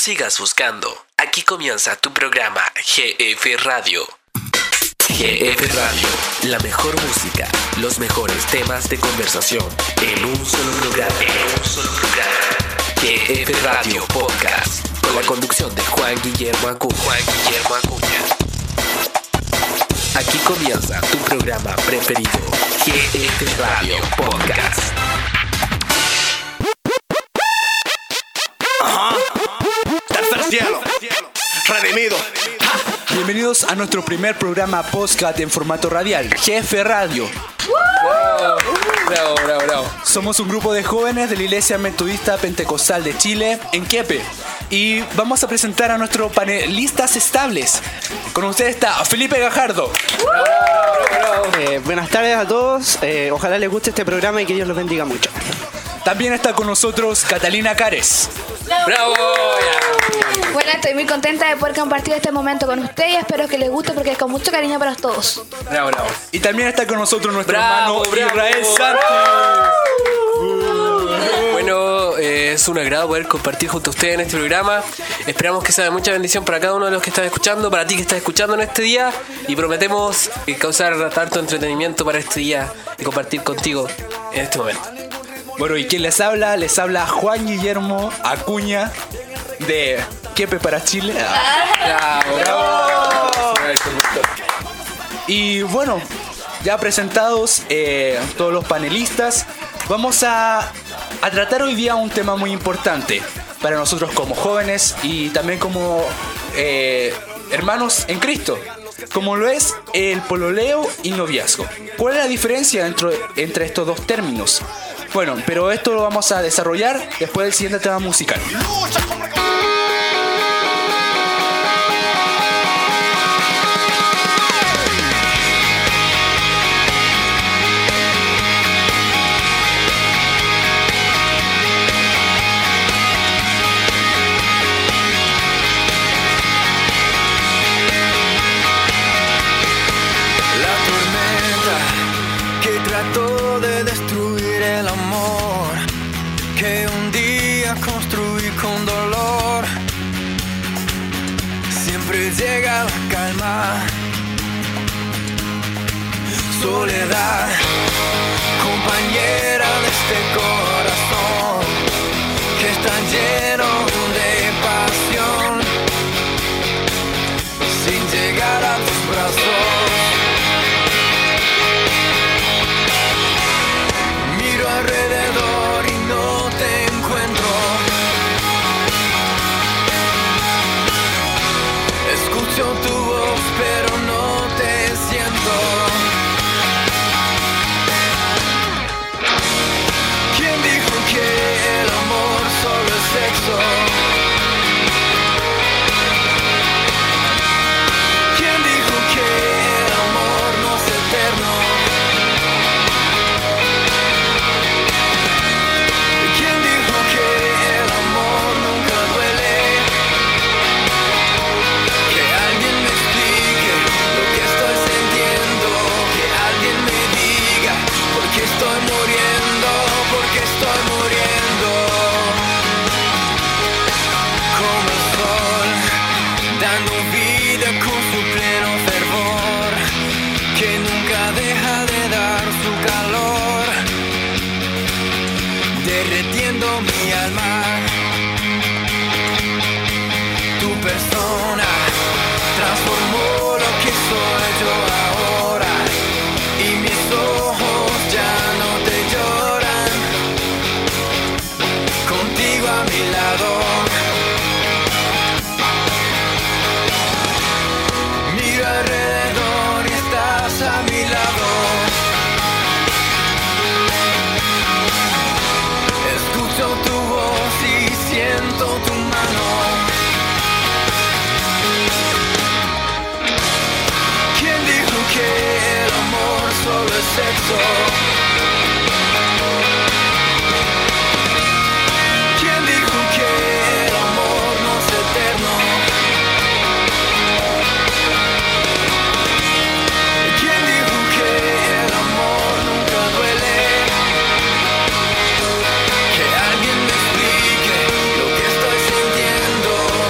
sigas buscando. Aquí comienza tu programa GF Radio. GF Radio, la mejor música, los mejores temas de conversación en un solo programa. GF Radio Podcast, con la conducción de Juan Guillermo Acuña. Aquí comienza tu programa preferido, GF Radio Podcast. Tercer cielo, redimido. Bienvenidos a nuestro primer programa podcast en formato radial, GF Radio. Bravo. Somos un grupo de jóvenes de la Iglesia Metodista Pentecostal de Chile, en Quepe. Y vamos a presentar a nuestros panelistas estables. Con ustedes está Felipe Gajardo. Buenas tardes a todos. Ojalá les guste este programa y que Dios los bendiga mucho. También está con nosotros Catalina Cares. ¡Bravo! Bueno, estoy muy contenta de poder compartir este momento con ustedes y espero que les guste porque es con mucho cariño para todos. Bravo. Y también está con nosotros nuestro Bravo, hermano bravo. Israel Santos. Bueno, es un agrado poder compartir junto a ustedes en este programa. Esperamos que sea de mucha bendición para cada uno de los que están escuchando, para ti que estás escuchando en este día, y prometemos causar tanto entretenimiento para este día y compartir contigo en este momento. Bueno, ¿y quién les habla? Les habla Juan Guillermo Acuña de Quepe para Chile. Bravo. Y bueno, ya presentados todos los panelistas, vamos a tratar hoy día un tema muy importante para nosotros como jóvenes y también como hermanos en Cristo, como lo es el pololeo y noviazgo. ¿Cuál es la diferencia entre estos dos términos? Bueno, pero esto lo vamos a desarrollar después del siguiente tema musical. Trató de destruir el amor que un día construí con dolor. Siempre llega la calma, soledad, compañera de este corazón que está lleno de pasión, sin llegar a tus brazos. Alrededor y no te encuentro. Escucho tu voz pero no te siento. ¿Quién dijo que el amor solo es sexo? ¿Quién dijo que el amor no es eterno? Derretiendo mi alma, tu persona transformó lo que soy yo ahora y mis ojos ya no te lloran. Contigo a mi lado, miro alrededor y estás a mi lado. Escucho tu voz y siento tu mano. ¿Quién dijo que el amor solo es sexo? ¿Quién dijo que el amor no es eterno? ¿Quién dijo que el amor nunca duele? Que alguien me explique lo que estoy sintiendo.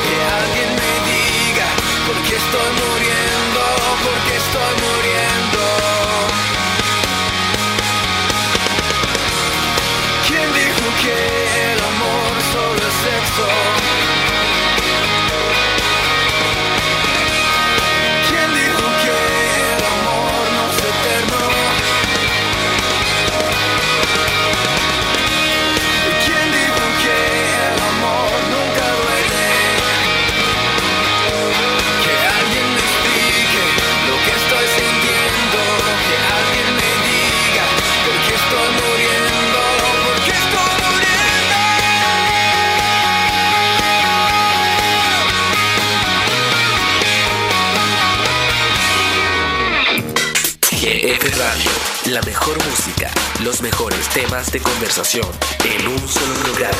Radio, la mejor música, los mejores temas de conversación en un solo programa.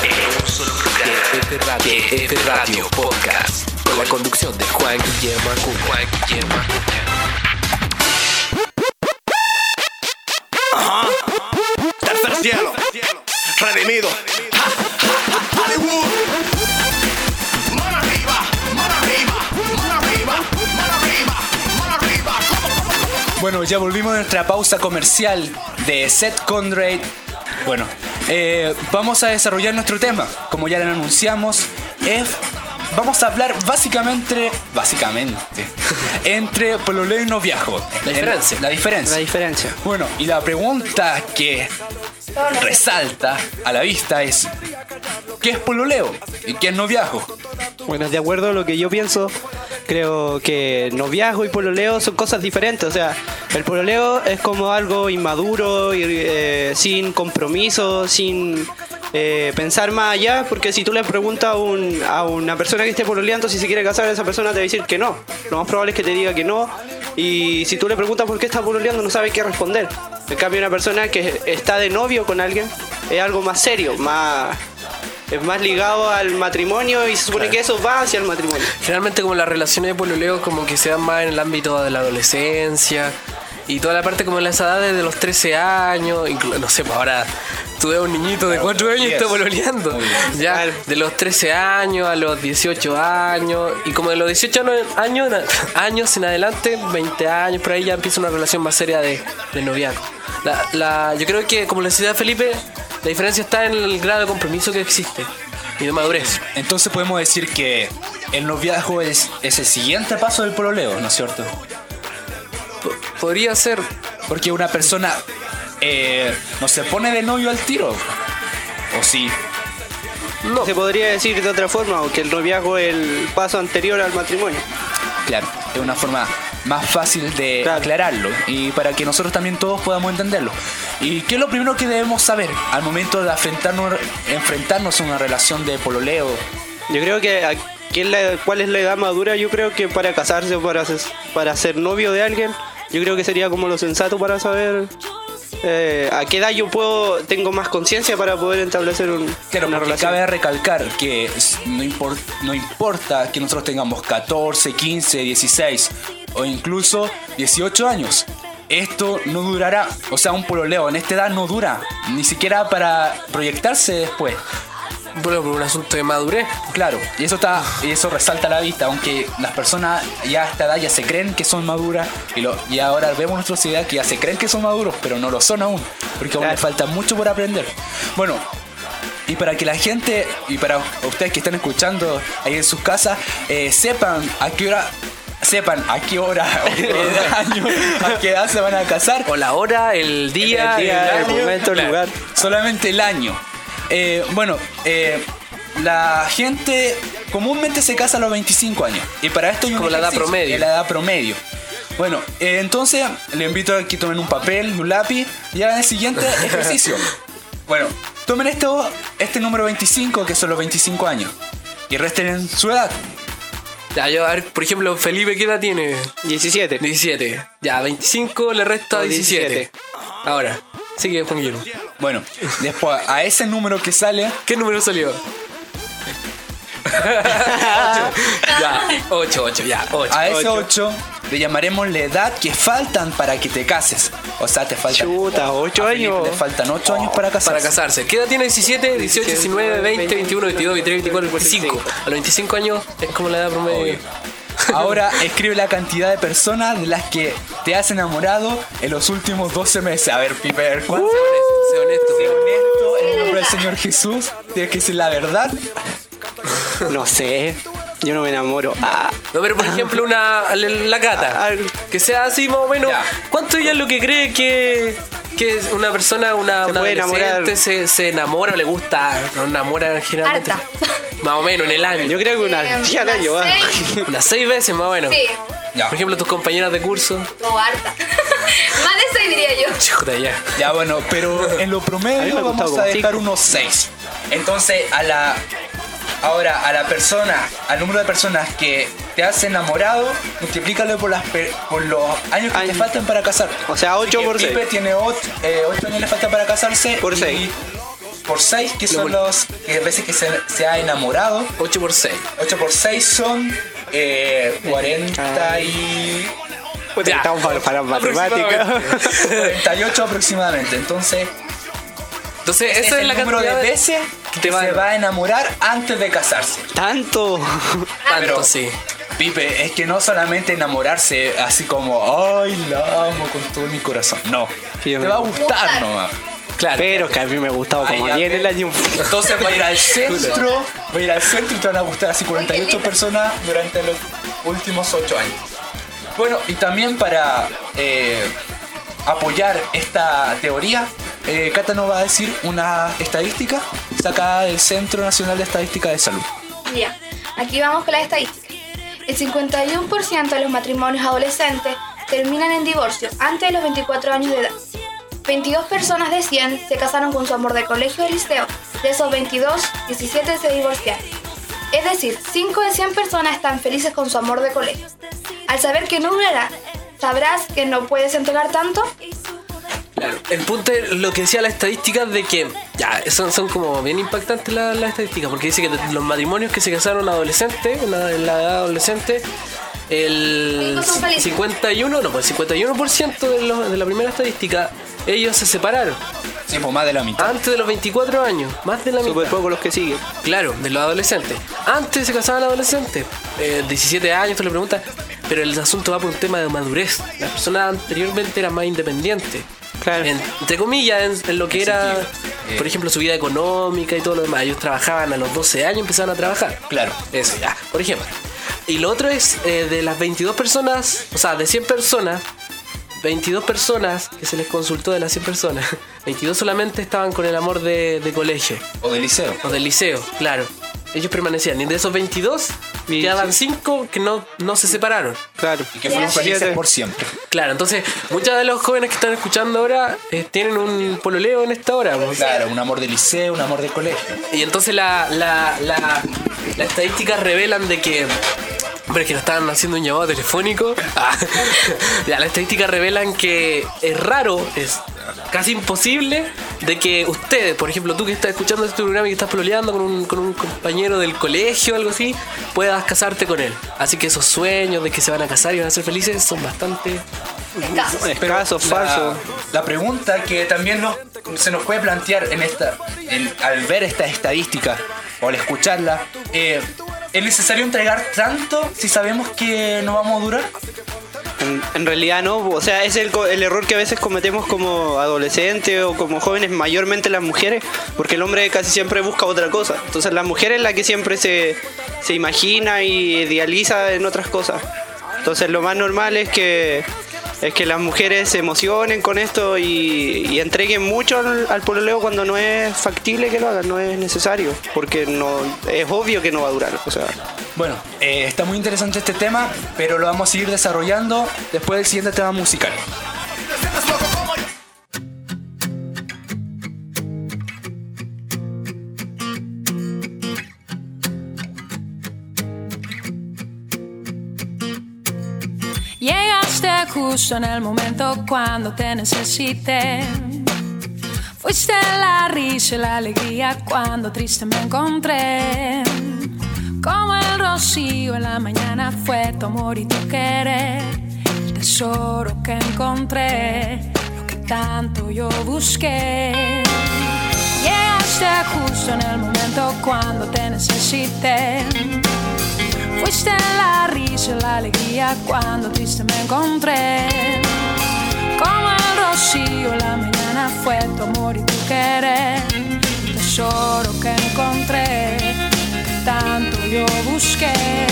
TF Radio Podcast, con la conducción de Juan Guillermo Acuña. Ajá. Tercer cielo. Redimido. Hollywood. Mano arriba, mano arriba, mano arriba, mano arriba, mano arriba. Bueno, ya volvimos de nuestra pausa comercial de Seth Conrad. Bueno, vamos a desarrollar nuestro tema. Como ya lo anunciamos, vamos a hablar básicamente entre pololeo y noviazgo. La diferencia. Bueno, y la pregunta que resalta a la vista es: ¿qué es pololeo y qué es noviazgo? Bueno, de acuerdo a lo que yo pienso, creo que noviazgo y pololeo son cosas diferentes. O sea, el pololeo es como algo inmaduro, sin compromiso, sin pensar más allá, porque si tú le preguntas a una persona que esté pololeando si se quiere casar, esa persona te va a decir que no. Lo más probable es que te diga que no. Y si tú le preguntas por qué está pololeando, no sabe qué responder. En cambio, una persona que está de novio con alguien es algo más serio, es más ligado al matrimonio, y se supone que eso va hacia el matrimonio. Generalmente como las relaciones de pololeo como que se dan más en el ámbito de la adolescencia y toda la parte como en las edades de los 13 años, no sé, pues ahora tú ves a un niñito de 4 años y está pololeando. Ya de los 13 años a los 18 años, y como de los 18 años en adelante, 20 años por ahí ya empieza una relación más seria de noviazgo. Yo creo que, como le decía Felipe, la diferencia está en el grado de compromiso que existe y de madurez. Entonces podemos decir que el noviazgo es el siguiente paso del pololeo, ¿no es cierto? Podría ser. Porque una persona no se pone de novio al tiro. ¿O sí? No. Se podría decir de otra forma, que el noviazgo es el paso anterior al matrimonio. Claro, es una forma más fácil de aclararlo y para que nosotros también todos podamos entenderlo. ¿Y qué es lo primero que debemos saber al momento de enfrentarnos a una relación de pololeo? Yo creo que ¿cuál es la edad madura? Yo creo que para casarse o para ser novio de alguien, yo creo que sería como lo sensato para saber a qué edad tengo más conciencia para poder establecer una relación. Cabe recalcar que no importa que nosotros tengamos 14, 15, 16 o incluso 18 años. Esto no durará, o sea, un pololeo en esta edad no dura, ni siquiera para proyectarse después. Bueno, por un asunto de madurez. Claro, y eso resalta a la vista, aunque las personas ya a esta edad ya se creen que son maduras, y ahora vemos en nuestra sociedad que ya se creen que son maduros, pero no lo son aún, porque aún les falta mucho por aprender. Bueno, y para que la gente, y para ustedes que están escuchando ahí en sus casas, sepan a qué hora, el año, a qué edad se van a casar. O la hora, el día, el momento, el lugar. Solamente el año. La gente comúnmente se casa a los 25 años. Y para esto hay un la edad promedio. La edad promedio. Bueno, entonces le invito a que tomen un papel y un lápiz y hagan el siguiente ejercicio. Bueno, tomen este número 25, que son los 25 años, y resten en su edad. Ya, a ver, por ejemplo, Felipe, ¿qué edad tiene? 17. Ya, 25 le resta 17. Ahora, sigue Juan Guillermo. Bueno, después a ese número que sale... ¿Qué número salió? 8. A ese 8 le llamaremos la edad que faltan para que te cases. O sea, te faltan... Chuta, 8 años. Te faltan 8 años para casarse. ¿Qué edad tiene? 17, 18, 19, 20, 21, 22, 23, 24, 25. A los 25 años es como la edad promedio. Ahora escribe la cantidad de personas de las que te has enamorado en los últimos 12 meses. A ver, Piper, ¿cuánto? Sé honesto. En el nombre del Señor Jesús, tienes que decir la verdad. No sé, yo no me enamoro. No, pero por ejemplo la Cata, que sea así más o menos. Ya. ¿Cuánto ella es lo que cree que una persona, una adolescente se enamora o le gusta? No enamora generalmente. Harta. Más o menos en el año. Yo creo que una 10 al año. Unas 6 veces más o menos. Sí. Ya. Por ejemplo, tus compañeras de curso. No, harta. Más de 6 diría yo. Chuta, ya, bueno, pero en lo promedio vamos a dejar unos 6. Entonces, Ahora, al número de personas que te has enamorado, multiplícalo por los años que te faltan para casarte. O sea, 8 por 6. Pipe tiene 8 años le falta para casarse. Por 6. Por 6, que son las veces que se ha enamorado. 8 por 6. 8 por 6 son 40 y... Pues ya, estamos para matemáticas. 48 aproximadamente. Entonces Esa es la número cantidad de veces que se va a enamorar antes de casarse. Tanto. Tanto, sí. Pipe, es que no solamente enamorarse así como, ay, la amo con todo mi corazón. No, te va a gustar nomás. Claro. Pero que a mí me gustaba como Ay, 10 el año. Entonces va a ir al centro, y te van a gustar así 48 personas durante los últimos 8 años. Bueno, y también para apoyar esta teoría, Cata nos va a decir una estadística sacada del Centro Nacional de Estadística de Salud. Ya, aquí vamos con la estadística. El 51% de los matrimonios adolescentes terminan en divorcio antes de los 24 años de edad. 22 personas de 100 se casaron con su amor de colegio o liceo. De esos 22, 17 se divorciaron. Es decir, 5 de 100 personas están felices con su amor de colegio. Al saber que no durará, ¿sabrás que no puedes entregar tanto? Claro. El punto es lo que decía la estadística de que ya son como bien impactantes las estadísticas, porque dice que de los matrimonios que se casaron adolescentes, en la edad adolescente, el 51% de la primera estadística, ellos se separaron. Sí, pues más de la mitad. Antes de los 24 años, más de la mitad. Súper poco los que siguen. Claro, de los adolescentes. Antes se casaban adolescentes, 17 años, tú le preguntas, pero el asunto va por un tema de madurez. Las personas anteriormente eran más independientes. Claro. Entre comillas, en lo que era, por ejemplo, su vida económica y todo lo demás. Ellos trabajaban a los 12 años, empezaban a trabajar. Claro. Eso, ya, por ejemplo. Y lo otro es, de las 22 personas, o sea, de 100 personas, 22 personas que se les consultó de las 100 personas, 22 solamente estaban con el amor de colegio. O del liceo. O del liceo, claro. Ellos permanecían. Y de esos 22, quedaban 5 que no se separaron. Claro. Y que fueron felices por siempre. Claro, entonces, muchos de los jóvenes que están escuchando ahora tienen un pololeo en esta hora. Pues. Claro, un amor de liceo, un amor de colegio. Y entonces las estadísticas revelan de que... Hombre, es que nos estaban haciendo un llamado telefónico. Ya, las estadísticas revelan que es raro, es casi imposible de que ustedes, por ejemplo, tú que estás escuchando este programa y que estás pololeando con un compañero del colegio o algo así, puedas casarte con él. Así que esos sueños de que se van a casar y van a ser felices son bastante... Escasos, falsos. La pregunta que también se nos puede plantear al ver esta estadística o al escucharla, ¿es necesario entregar tanto si sabemos que no vamos a durar? En realidad no, o sea, es el error que a veces cometemos como adolescentes o como jóvenes, mayormente las mujeres, porque el hombre casi siempre busca otra cosa. Entonces la mujer es la que siempre se imagina y idealiza en otras cosas. Entonces lo más normal es que las mujeres se emocionen con esto y entreguen mucho al pololeo cuando no es factible que lo hagan, no es necesario, porque no es obvio que no va a durar. O sea, bueno, está muy interesante este tema, pero lo vamos a seguir desarrollando después del siguiente tema musical. Llegaste justo en el momento cuando te necesité. Fuiste la risa y la alegría cuando triste me encontré. Como el rocío en la mañana fue tu amor y tu querer. El tesoro que encontré, lo que tanto yo busqué. Llegaste justo en el momento cuando te necesité. Fuiste la risa y la alegría cuando triste me encontré. Como el rocío en la mañana fue tu amor y tu querer. El tesoro que encontré, que tanto yo busqué.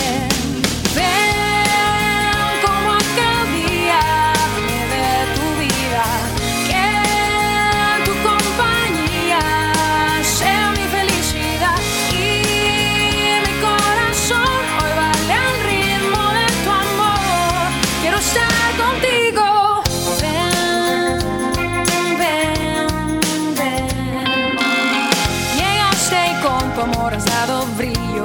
Ven como aquel día de tu vida, que tu compañía sea mi felicidad y mi corazón. Estar contigo, ven, ven, ven. Llegaste y con tu amor has dado brillo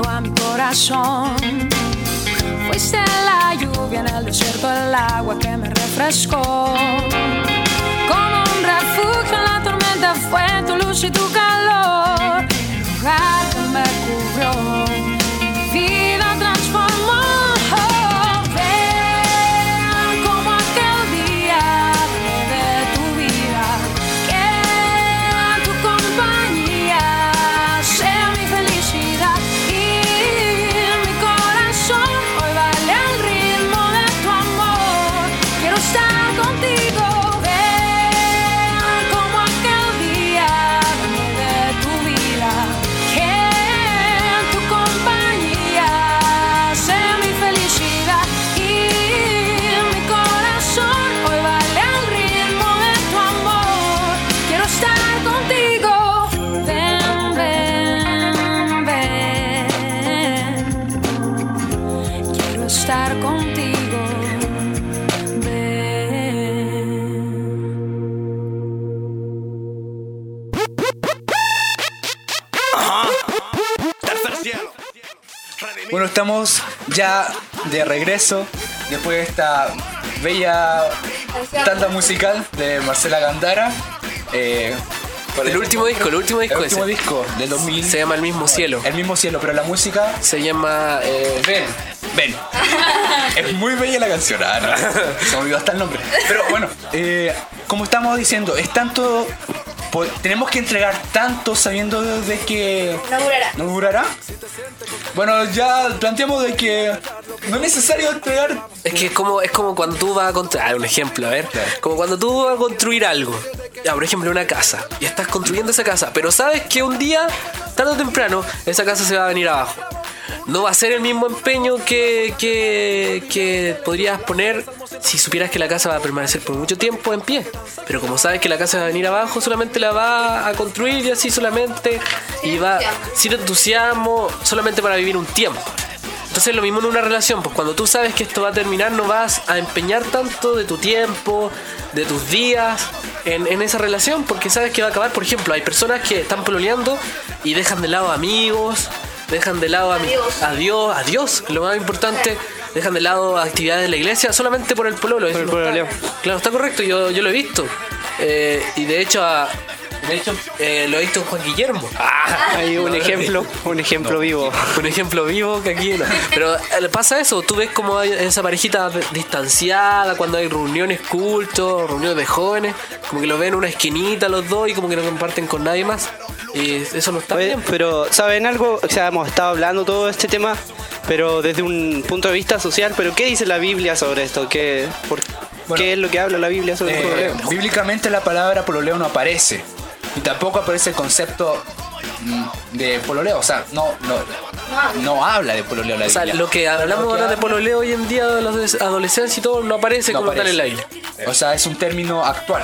corazón. Fuiste la lluvia en el desierto, el agua que me refrescó. Como un refugio en la tormenta fue tu luz y tu calor. El lugar que me cubrió, mi vida transformó. Ven como aquel día de tu vida, que tu compañía sea mi felicidad y mi corazón hoy baile al ritmo de tu amor. Quiero estar contigo. Ven como aquel día de tu vida, que tu compañía sea mi felicidad y mi corazón hoy baile al ritmo de tu amor. Quiero estar contigo. Ven, ven, ven. Quiero estar contigo. Ven. Tercer cielo. Bueno, estamos ya de regreso después de esta bella tanda musical de Marcela Gándara. El último disco El último ese. disco del 2000. Se llama El Mismo Cielo. El mismo cielo, pero la música. Se llama Ven. Es muy bella la canción. No. Se me olvidó hasta el nombre. Pero bueno, como estamos diciendo, es tanto. Tenemos que entregar tanto sabiendo de que no durará. Bueno, ya planteamos de que no es necesario entregar. Es que es como cuando tú vas a construir. Un ejemplo, a ver. Claro. Como cuando tú vas a construir algo. Ya, por ejemplo, una casa. Y estás construyendo esa casa. Pero sabes que un día, tarde o temprano, esa casa se va a venir abajo. No va a ser el mismo empeño que podrías poner si supieras que la casa va a permanecer por mucho tiempo en pie. Pero como sabes que la casa va a venir abajo, solamente la va a construir y así solamente. Y va sin entusiasmo, solamente para vivir un tiempo. Entonces lo mismo en una relación, pues cuando tú sabes que esto va a terminar, no vas a empeñar tanto de tu tiempo, de tus días en esa relación, porque sabes que va a acabar. Por ejemplo, hay personas que están pololeando y dejan de lado amigos, dejan de lado a Dios, lo más importante, dejan de lado actividades de la iglesia solamente por el pololo. Eso Por el no está- pololeo. Claro, está correcto, yo lo he visto. Y de hecho lo he visto en Juan Guillermo. Hay un ejemplo vivo. Un ejemplo vivo que aquí no. Pero pasa eso, tú ves como hay esa parejita distanciada cuando hay reuniones cultos, reuniones de jóvenes, como que lo ven en una esquinita los dos y como que no comparten con nadie más. Y eso no está Oye, bien. pero ¿saben algo? O sea, hemos estado hablando todo este tema, pero desde un punto de vista social. Pero ¿qué dice la Biblia sobre esto? ¿Qué es lo que habla la Biblia sobre el pololeo? Bíblicamente la palabra pololeo no aparece. Y tampoco aparece el concepto de pololeo. O sea, no habla de pololeo la O sea, Biblia. lo que hablamos ahora de pololeo hoy en día de los adolescentes y todo no aparece No como tal aparece. en la Biblia. O sea, es un término actual.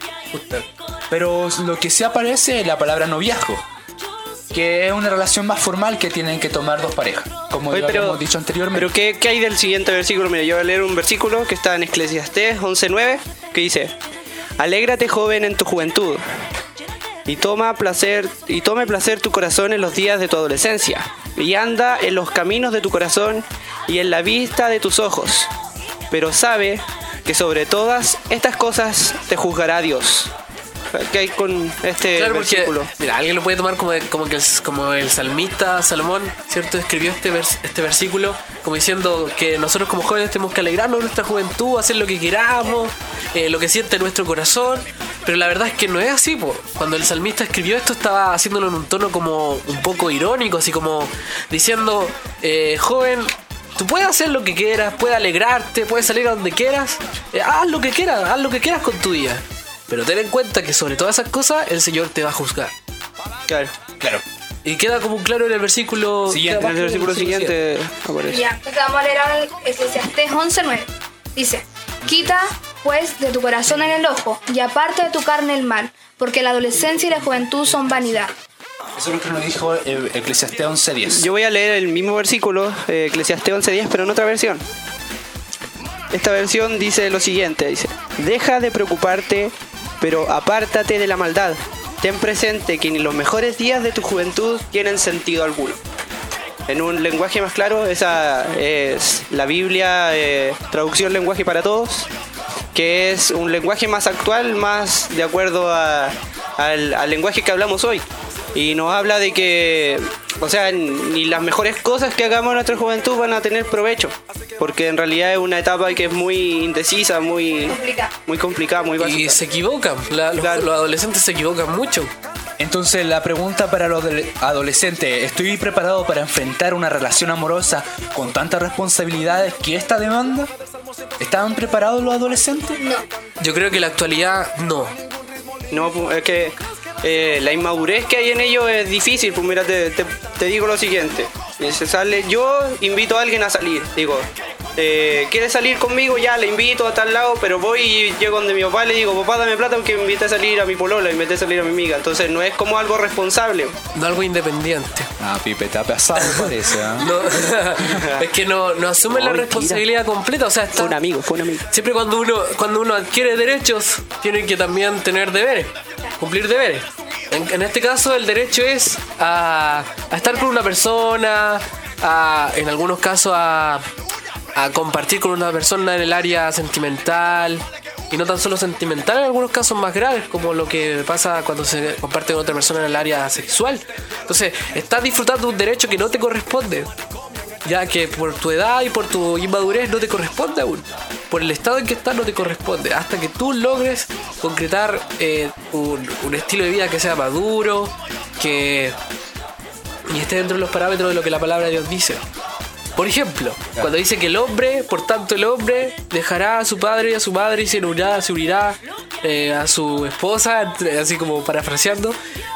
Pero lo que sí aparece es la palabra noviazgo, que es una relación más formal que tienen que tomar dos parejas, como Oye, ya habíamos dicho anteriormente. Pero ¿qué hay del siguiente versículo? Mira, yo voy a leer un versículo que está en Eclesiastés 11:9, que dice: Alégrate, joven, en tu juventud, y tome placer tu corazón en los días de tu adolescencia, y anda en los caminos de tu corazón y en la vista de tus ojos, pero sabe que sobre todas estas cosas te juzgará Dios. ¿Qué hay con este Claro, porque versículo? mira, alguien lo puede tomar como el salmista Salomón, ¿cierto? Escribió este versículo como diciendo que nosotros como jóvenes tenemos que alegrarnos de nuestra juventud, hacer lo que queramos, lo que siente nuestro corazón. Pero la verdad es que no es así, po. Cuando el salmista escribió esto estaba haciéndolo en un tono como un poco irónico, así como diciendo, joven, tú puedes hacer lo que quieras, puedes alegrarte, puedes salir a donde quieras, haz lo que quieras con tu vida. Pero ten en cuenta que sobre todas esas cosas el Señor te va a juzgar. Claro. Y queda como claro en el versículo Siguiente. queda En el versículo siguiente aparece. Ya, entonces vamos a leer ahora el Eclesiastés 11:9. Dice: Quita pues de tu corazón el enojo y aparta de tu carne el mal, porque la adolescencia y la juventud son vanidad. Eso es lo que nos dijo Eclesiastés 11:10. Yo voy a leer el mismo versículo, Eclesiastés 11:10, pero en otra versión. Esta versión dice lo siguiente, dice: Deja de preocuparte, pero apártate de la maldad. Ten presente que ni los mejores días de tu juventud tienen sentido alguno. En un lenguaje más claro, esa es la Biblia, traducción lenguaje para todos, que es un lenguaje más actual, más de acuerdo al lenguaje que hablamos hoy. Y nos habla de que, o sea, ni las mejores cosas que hagamos en nuestra juventud van a tener provecho, porque en realidad es una etapa que es muy indecisa, muy complicada, muy básica. Y se equivocan, los adolescentes se equivocan mucho. Entonces la pregunta para los adolescentes, ¿estoy preparado para enfrentar una relación amorosa con tantas responsabilidades que esta demanda? ¿Estaban preparados los adolescentes? No. Yo creo que en la actualidad no. No, es que la inmadurez que hay en ellos es difícil. Pues mira, te digo lo siguiente. Yo invito a alguien a salir. Digo, ¿quieres salir conmigo? Ya, le invito a tal lado, pero voy y llego donde mi papá y le digo, papá, dame plata porque me invité a salir a mi polola, me invité a salir a mi amiga. Entonces no es como algo responsable. No algo independiente. Ah, Pipe, te ha pasado, parece. No, es que no asumen la responsabilidad completa. O sea, Fue un amigo. siempre cuando uno adquiere derechos, tiene que también tener deberes, cumplir deberes. En este caso, el derecho es a estar con una persona, en algunos casos a compartir con una persona en el área sentimental, y no tan solo sentimental, en algunos casos más graves, como lo que pasa cuando se comparte con otra persona en el área sexual. Entonces, estás disfrutando de un derecho que no te corresponde, ya que por tu edad y por tu inmadurez no te corresponde aún. Por el estado en que estás no te corresponde, hasta que tú logres concretar un estilo de vida que sea maduro, y esté dentro de los parámetros de lo que la palabra de Dios dice. Por ejemplo, cuando dice que el hombre, por tanto el hombre, dejará a su padre y a su madre y se unirá a su esposa, así como parafraseando,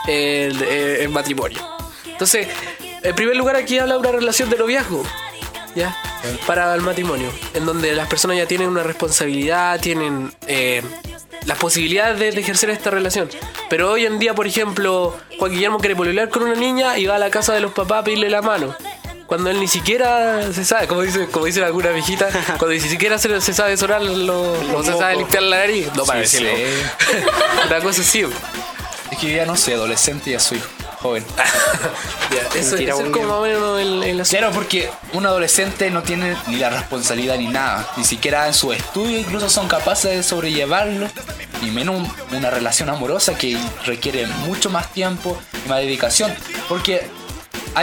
en matrimonio. Entonces, en primer lugar aquí habla de una relación de noviazgo, ¿ya? Para el matrimonio, en donde las personas ya tienen una responsabilidad, tienen las posibilidades de ejercer esta relación. Pero hoy en día, por ejemplo, Juan Guillermo quiere pololear con una niña y va a la casa de los papás a pedirle la mano, cuando él ni siquiera se sabe, como dicen algunas viejitas, cuando ni siquiera se sabe sonar, no se sabe limpiar la nariz. No, para decirlo. Una cosa así. Es que yo ya no soy adolescente, ya soy joven. Eso es como más o menos el asunto. Claro, porque un adolescente no tiene ni la responsabilidad ni nada, ni siquiera en su estudio incluso son capaces de sobrellevarlo, y menos una relación amorosa que requiere mucho más tiempo y más dedicación, porque hay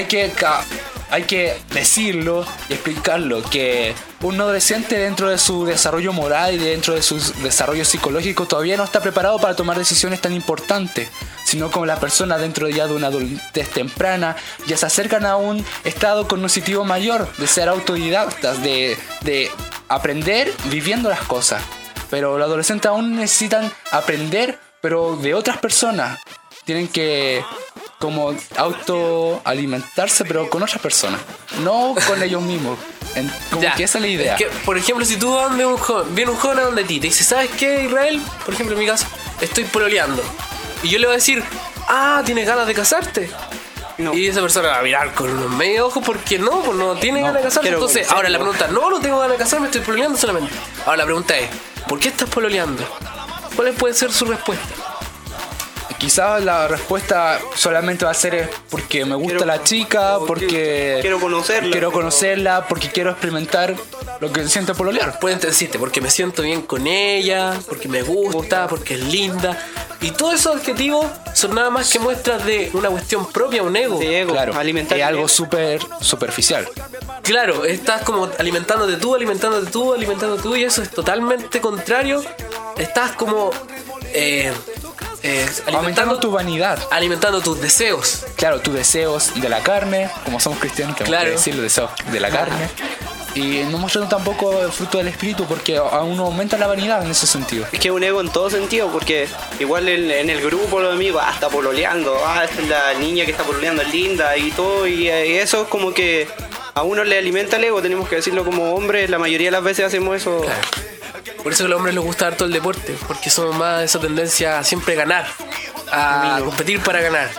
que decirlo y explicarlo, que un adolescente dentro de su desarrollo moral y dentro de su desarrollo psicológico todavía no está preparado para tomar decisiones tan importantes, sino como las personas dentro ya de una adultez temprana ya se acercan a un estado cognitivo mayor, de ser autodidactas, de aprender viviendo las cosas. Pero los adolescentes aún necesitan aprender, pero de otras personas. Tienen que como autoalimentarse, pero con otras personas, no con ellos mismos. Como que esa es la idea. Es que, por ejemplo, si tú viene un joven a donde ti, te dice, ¿sabes qué, Israel? Por ejemplo, en mi caso, estoy pololeando. Y yo le voy a decir, ¿tienes ganas de casarte? No. Y esa persona va a mirar con unos medio ojos porque no tiene ganas de casarse. Entonces, ahora la pregunta, no tengo ganas de casarme, estoy pololeando solamente. Ahora la pregunta es, ¿por qué estás pololeando? ¿Cuál puede ser su respuesta? Quizás la respuesta solamente va a ser porque me gusta la chica, porque quiero conocerla, porque quiero experimentar lo que se siente pololear. Pueden decirte porque me siento bien con ella, porque me gusta, porque es linda. Y todos esos adjetivos son nada más que muestras de una cuestión propia, un ego. De ego, claro, alimentar es algo súper superficial. Claro, estás como alimentándote tú, y eso es totalmente contrario. Estás como aumentando tu vanidad, alimentando tus deseos. Claro, tus deseos de la carne, como somos cristianos, tenemos que decir los deseos de la carne. Y no mostrando tampoco el fruto del espíritu, porque aún no aumenta la vanidad en ese sentido. Es que es un ego en todo sentido, porque igual en el grupo los amigos, está pololeando, esta es la niña que está pololeando, es linda y todo, y eso es como que a uno le alimenta el ego, tenemos que decirlo como hombres, la mayoría de las veces hacemos eso. Claro. Por eso a los hombres les gusta harto el deporte, porque somos más de esa tendencia a siempre ganar, a competir para ganar.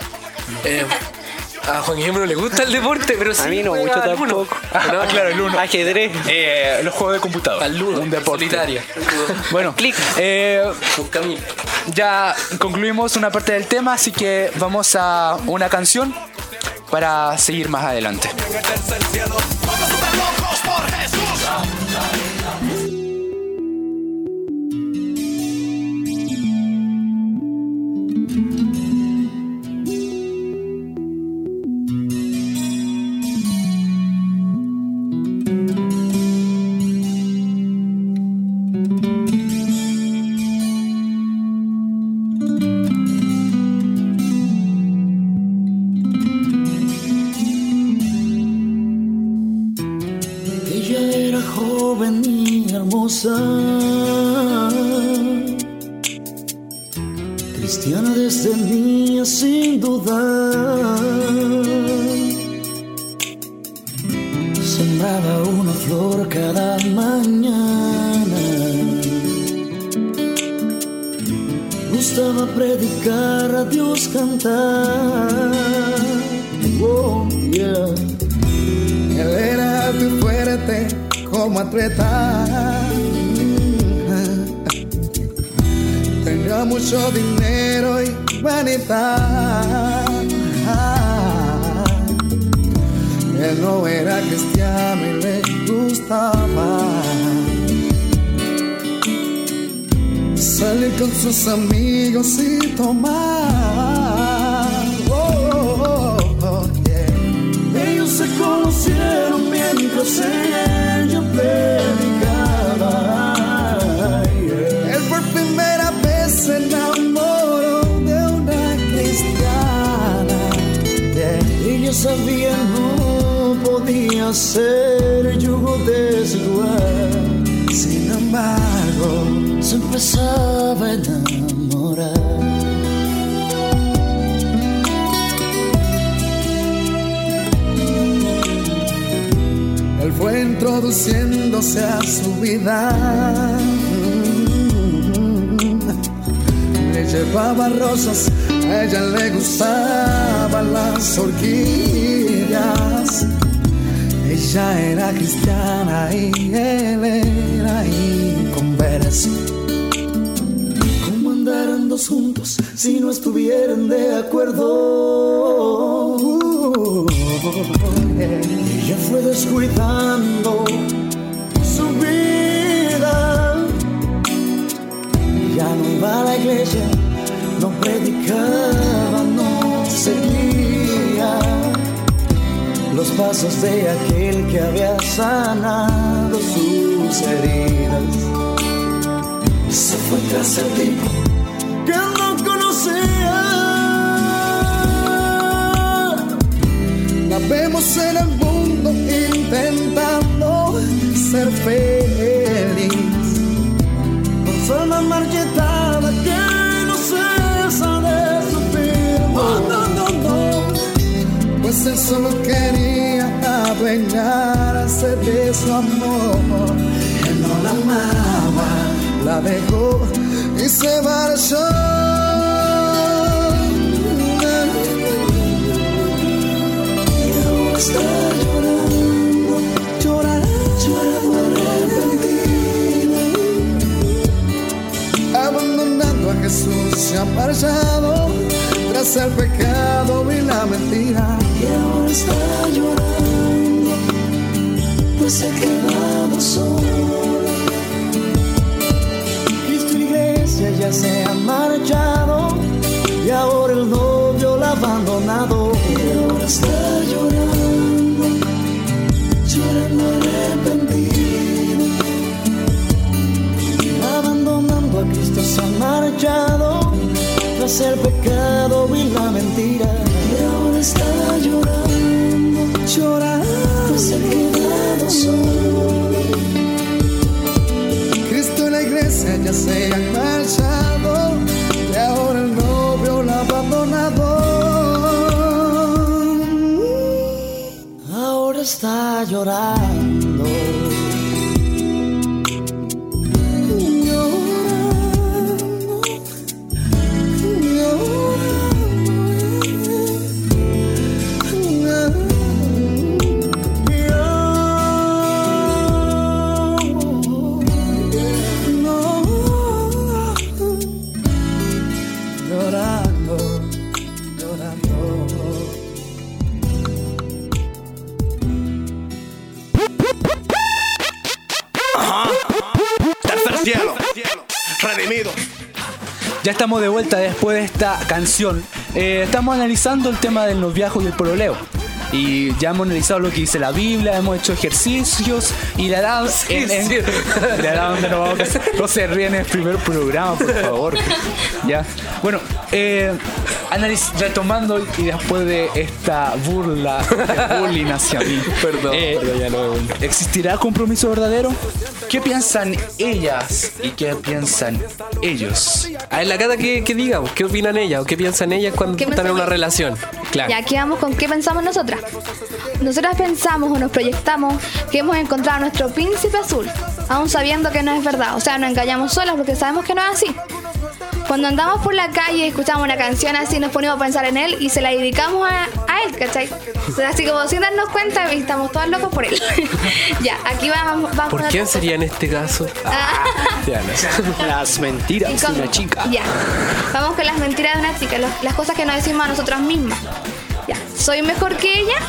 A Juan Guillermo no le gusta el deporte, pero sí. A mí no mucho tampoco. Claro, el uno. Ajedrez. Los juegos de computador. Al ludo, un deporte. solitaria. Bueno, clic. Ya concluimos una parte del tema, así que vamos a una canción para seguir más adelante. Cristiana desde niña sin dudar, sembraba una flor cada mañana, gustaba predicar, a Dios cantar. Oh, yeah. Él era muy fuerte como atleta, tenía mucho dinero y vanidad. Él no era cristiano y le gustaba salir con sus amigos y tomar. Ellos se conocieron mientras ella predicaba. Él por primera vez se enamoró de una cristiana. Ella sabía no podía ser yugo desigual. Sin embargo, se empezaba a enamorar. Él fue introduciéndose a su vida. Le llevaba rosas, a ella le gustaban las orquídeas. Ella era cristiana y él era inconverso. ¿Cómo andarán dos juntos si no estuvieran de acuerdo? Ella fue descuidando su vida. Ya no iba a la iglesia, no predicaba, no seguía los pasos de aquel que había sanado sus heridas. Se fue tras el tipo que no conocía. La vemos en el mundo intentando ser feliz, con su alma marchitada que no cesa de sufrir. Pues él solo quería adueñarse de su amor. Él no la amaba, la dejó y se marchó. Y ahora está llorando, llorando arrepentida, abandonando a Jesús, se ha marchado tras el pecado y la mentira. y ahora está llorando, pues se ha quedado solo. Cristo y la iglesia ya se han marchado, y ahora el novio la ha abandonado. Y ahora está llorando, llorando arrepentido, abandonando a Cristo se ha marchado tras el pecado y la mentira. Y ahora está llorando, pues se ha quedado solo. Cristo y la iglesia ya se han marchado y ahora el novio la ha abandonado. Ahora está llorando, al cielo. Redimido. Ya estamos de vuelta después de esta canción. Estamos analizando el tema del noviazgo y el pololeo. Y ya hemos analizado lo que dice la Biblia, hemos hecho ejercicios y la edad la edad donde nos vamos a casar. No se ríen en el primer programa, por favor. Ya. Bueno, retomando y después de esta burla, de bullying hacia mí. Perdón, ya no. ¿Existirá compromiso verdadero? ¿Qué piensan ellas y qué piensan ellos? A ver, la Cata, ¿qué digamos? ¿Qué opinan ellas o qué piensan ellas cuando ¿Qué están en una piensan relación? Claro. Y aquí vamos con qué pensamos nosotras. Nosotras pensamos o nos proyectamos que hemos encontrado a nuestro príncipe azul, aún sabiendo que no es verdad. O sea, nos engañamos solas porque sabemos que no es así. Cuando andamos por la calle y escuchamos una canción así, nos ponemos a pensar en él y se la dedicamos a él, ¿cachai? O sea, así como sin darnos cuenta y estamos todos locos por él. Ya, aquí vamos ¿Por quién sería en este caso? Ya no. Las mentiras de una chica. Ya, vamos con las mentiras de una chica, las cosas que nos decimos a nosotras mismas. Ya, ¿soy mejor que ella?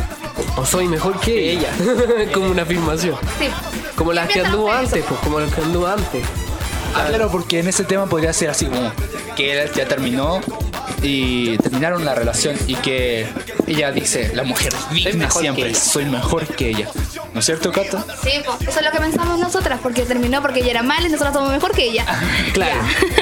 O soy mejor que ella. Como una afirmación. Sí. Como las que Piensan anduvo ustedes antes, eso. pues, como las que anduvo antes. Claro, porque en ese tema podría ser así como que él ya terminó y terminaron la relación y que ella dice, la mujer digna mejor siempre, que ella. soy mejor que ella. ¿No es cierto, Cata? Sí, pues, eso es lo que pensamos nosotras, porque terminó porque ella era mala y nosotros somos mejor que ella. Claro.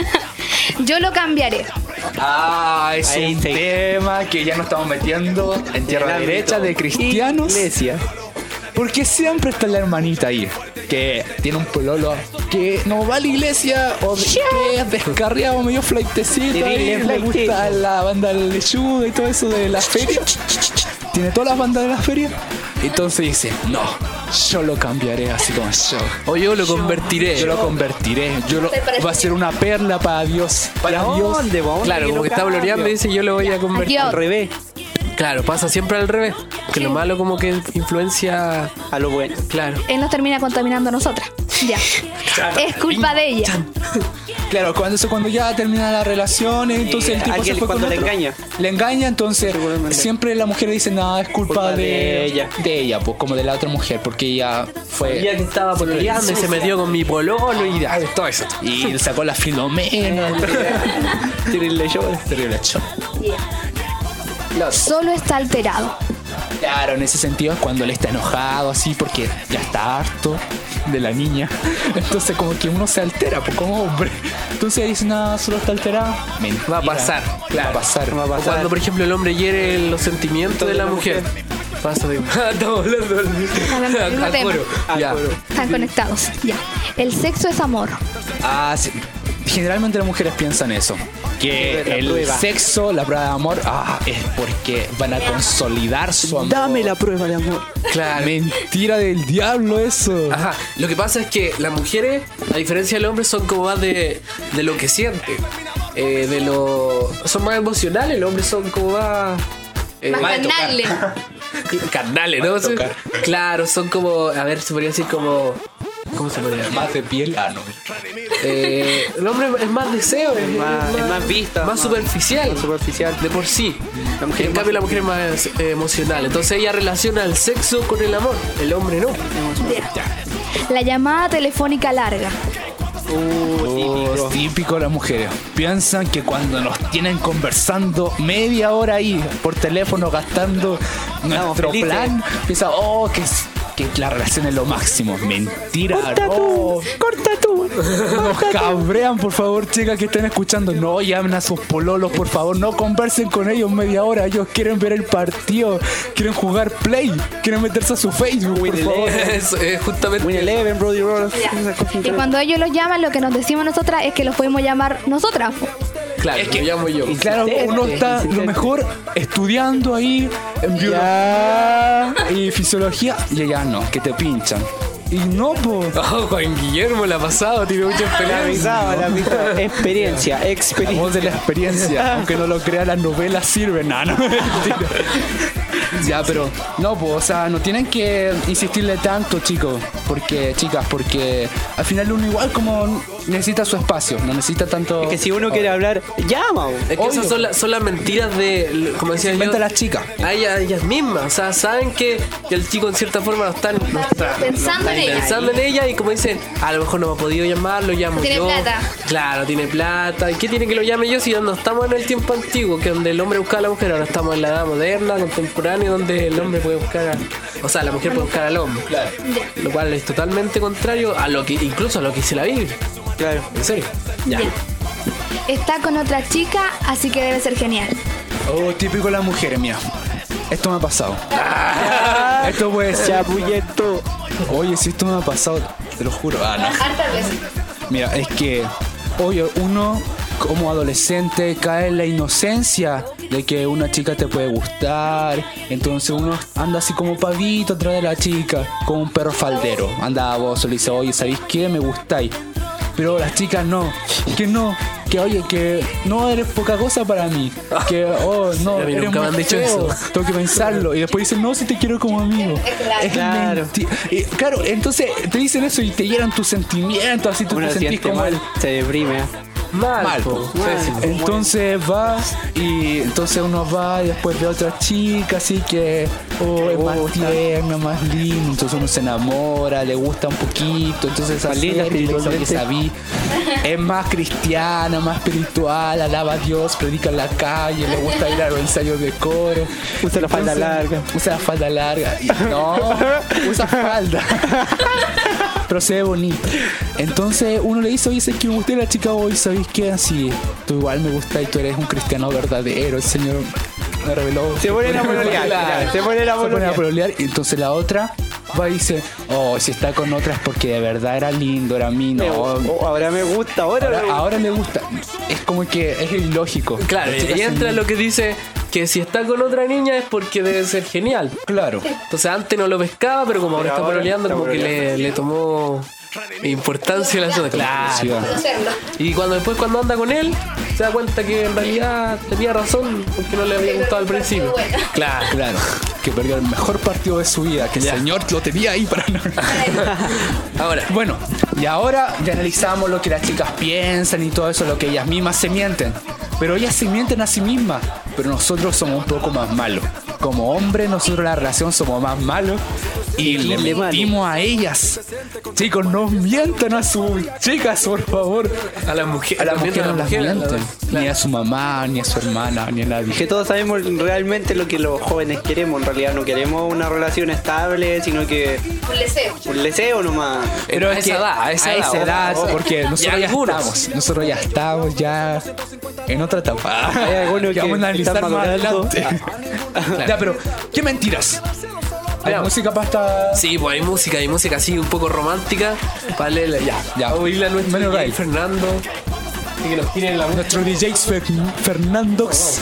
Yo lo cambiaré. Ah, es Ahí un sí. tema que ya nos estamos metiendo en tierra El derecha de ámbito cristianos. Iglesia. Porque siempre está la hermanita ahí, que tiene un pololo que no va a la iglesia o que es descarriado, medio flightecito, y le gusta la banda del lechuga y todo eso de la feria. Tiene todas las bandas de la feria. Entonces dice, no, yo lo cambiaré así como yo. O yo lo convertiré. Yo lo convertiré. Va a ser una perla para Dios. Para Dios. ¿Dónde vamos? Claro, como que está gloriando y dice yo lo voy a convertir. Aquí Al revés. Claro, pasa siempre al revés. Que lo malo como que influencia. A lo bueno. Claro. Él nos termina contaminando a nosotras. Ya. Es culpa de ella. Claro, cuando ya termina la relación, entonces el tipo se fue cuando con le otro. engaña. Le engaña, entonces Seguramente. siempre la mujer dice, no, es culpa de ella. De ella, pues como de la otra mujer, porque ella fue... Ya que estaba pololeando y se metió con mi pololo y todo eso. Y le sacó la Filomena. Terrible show. Terrible show. Solo está alterado. Claro, en ese sentido es cuando él está enojado así porque ya está harto de la niña. Entonces como que uno se altera, pues como hombre. Entonces ahí dice, nada, solo está alterado. Mentira. Va a pasar. Claro. Va a pasar. O cuando, por ejemplo, el hombre hiere los sentimientos de la mujer. Pasa de... Estamos hablando del mismo tema. coro. Ya. Están conectados. Ya. El sexo es amor. Ah, sí. Generalmente las mujeres piensan eso. Que La el prueba. sexo, la prueba de amor, es porque van a consolidar su amor. Dame la prueba de amor. Claro. Mentira del diablo eso. Ajá. Lo que pasa es que las mujeres, a diferencia del hombre, son como más de lo que sienten. Son más emocionales, los hombres son como más... Más carnales. Carnales, ¿no? Más de tocar. Claro, son como... A ver, se podría decir como... ¿Cómo se podría decir? Más de piel. Ah, no. El hombre es más deseo, es más vista. más superficial. Más superficial. De por sí. La mujer En es cambio, la mujer es más emocional. Entonces ella relaciona el sexo con el amor. El hombre no. La llamada telefónica larga. Típico de las mujeres. Piensan que cuando nos tienen conversando media hora ahí por teléfono gastando nuestro felices. plan, piensan, que la relación es lo máximo. Mentira, Corta no. tú. Corta tú. Nos cabrean, por favor, chicas que están escuchando. No llamen a sus pololos, por favor. No conversen con ellos media hora. Ellos quieren ver el partido, quieren jugar Play, quieren meterse a su Facebook, por favor. Es justamente... Win Eleven, Brody Roll. Y cuando ellos los llaman, lo que nos decimos nosotras es que los podemos llamar nosotras. Claro, Es que- lo llamo yo. Y claro, uno está lo mejor estudiando ahí en biología y fisiología y allá no, que te pinchan. Y no, po. Oh, Juan Guillermo la ha pasado, tiene mucha experiencia. La mitad. Experiencia. La voz de la experiencia, aunque no lo crea, las novelas sirven. No, mentira. Ya, pero no, pues, o sea, no tienen que insistirle tanto, chicos, chicas, porque al final uno igual como necesita su espacio, no necesita tanto. Es que si uno quiere hablar, llama. Es que esas son las mentiras de, como decía yo, inventa las chicas. A ellas mismas, o sea, saben que el chico en cierta forma no está Pensando en ella. Y como dicen, a lo mejor no me ha podido llamar, lo llamo Tiene yo. plata. Claro, tiene plata. ¿Y qué tiene que lo llame yo si no estamos en el tiempo antiguo, que donde el hombre buscaba a la mujer? Ahora estamos en la edad moderna, contemporánea, donde el hombre puede buscar o sea, la mujer puede buscar al hombre. Claro. Lo cual es totalmente contrario a lo que, incluso a lo que dice la Biblia. Claro. ¿En serio? Ya. Está con otra chica, así que debe ser genial. Oh, típico de las mujeres, mira. Esto me ha pasado. Esto puede ser. Chapullento. Oye, si esto me ha pasado, te lo juro. No. Hartas veces. Mira, es que, oye, uno como adolescente cae en la inocencia de que una chica te puede gustar. Entonces uno anda así como pavito atrás de la chica, como un perro faldero. Anda vos, le dice, oye, ¿sabéis qué? Me gustáis. Pero las chicas no, que oye, que no eres poca cosa para mí, que no, a mí eres nunca me muy han dicho feo, eso. tengo que pensarlo. Y después dicen, no, si te quiero como amigo. Es Claro. claro, entonces te dicen eso y te llenan tus sentimientos, así tú Uno te se sentís siente como mal, se deprime. mal, po. pésimo. Entonces vas y entonces uno va y después ve a otra chica así que es más tierna, más linda, entonces uno se enamora, le gusta un poquito, entonces Más linda espiritualmente. es más cristiana, más espiritual, alaba a Dios, predica en la calle, le gusta ir a los ensayos de coro, Usa la falda larga. usa la falda larga, no, usa falda. Pero se ve bonito. Entonces uno le dice, oye, sé que me gusta la chica hoy, ¿sabéis qué? Así, tú igual me gusta y tú eres un cristiano verdadero. El Señor me reveló. Se ponen a pololear. Claro. Se ponen a pololear. Y entonces la otra va y dice, oh, si está con otra es porque de verdad era lindo, era mí, no. Ahora me gusta, Ahora le gusta. Es como que es ilógico. Claro, La chica y entra se- lo que dice que si está con otra niña es porque debe ser genial. Claro. Entonces antes no lo pescaba, pero como ahora está pololeando, como que le tomó importancia la asunto. Claro. Sí, va. Hacerlo. Y cuando anda con él, se da cuenta que en realidad tenía razón porque no le había gustado al principio. Claro. Claro, que perdió el mejor partido de su vida, que el Señor lo tenía ahí para no. Ahora, Bueno, y ahora ya analizamos lo que las chicas piensan y todo eso, lo que ellas mismas se mienten. Pero ellas se mienten a sí mismas, pero nosotros somos un poco más malos. Como hombres, nosotros en la relación somos más malos y le mentimos a ellas. Chicos, no mientan a sus chicas, por favor. a las mujeres, A las mujeres no las mienten. Claro. Ni a su mamá, ni a su hermana, ni a nadie. Que todos sabemos realmente lo que los jóvenes queremos. En realidad no queremos una relación estable, sino que Un deseo. un deseo nomás. Pero es que a esa edad, porque nosotros ya estamos ya en otra etapa. Hay algunos que vamos a analizar están más madurando. adelante. Ya, pero ¿qué mentiras? Hay Mira, música para esta. Sí, pues hay música así un poco romántica. Para leerla, ya. Ya. Vamos a oírla a nuestro Menos DJ Ray. Fernando. Y que nos tiene la música. Nuestro DJ Fernandox.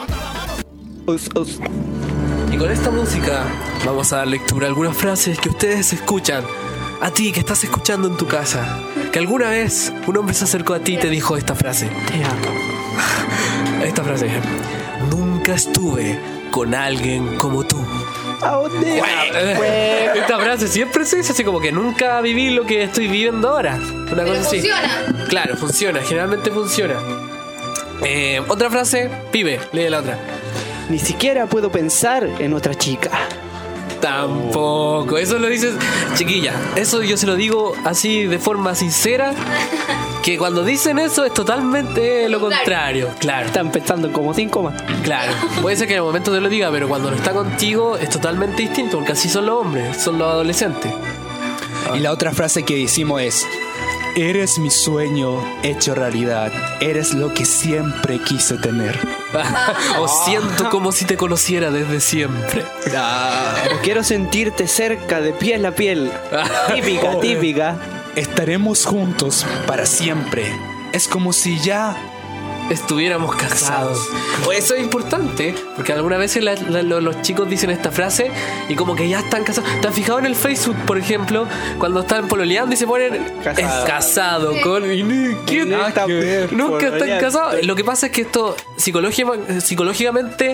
Y con esta música vamos a dar lectura a algunas frases que ustedes escuchan. A ti que estás escuchando en tu casa. Que alguna vez un hombre se acercó a ti y te dijo esta frase. Te amo. Esta frase. Nunca estuve con alguien como tú. ¿A dónde? Esta frase siempre se dice así como que nunca viví lo que estoy viviendo ahora. Una Pero cosa así. funciona. Claro, funciona, generalmente funciona. Otra frase, pibe, lee la otra. Ni siquiera puedo pensar en otra chica. Tampoco, eso lo dices, chiquilla. Eso yo se lo digo así de forma sincera. Que cuando dicen eso es totalmente lo contrario. Claro, Están pensando en como 5 más. claro. Puede ser que en el momento te lo diga, pero cuando no está contigo es totalmente distinto, porque así son los hombres, son los adolescentes. Y la otra frase que decimos es: eres mi sueño hecho realidad. Eres lo que siempre quise tener. O siento como si te conociera desde siempre. O quiero sentirte cerca, de piel a piel. Típica, típica. Estaremos juntos para siempre. Es como si ya. Estuviéramos casados. Pues eso es importante, porque algunas veces los chicos dicen esta frase y como que ya están casados. ¿Te has fijado en el Facebook, por ejemplo, cuando están pololeando y se ponen Casado. es casado con y ¿qué? Nunca Nunca están pololeando. casados. Lo que pasa es que esto psicológicamente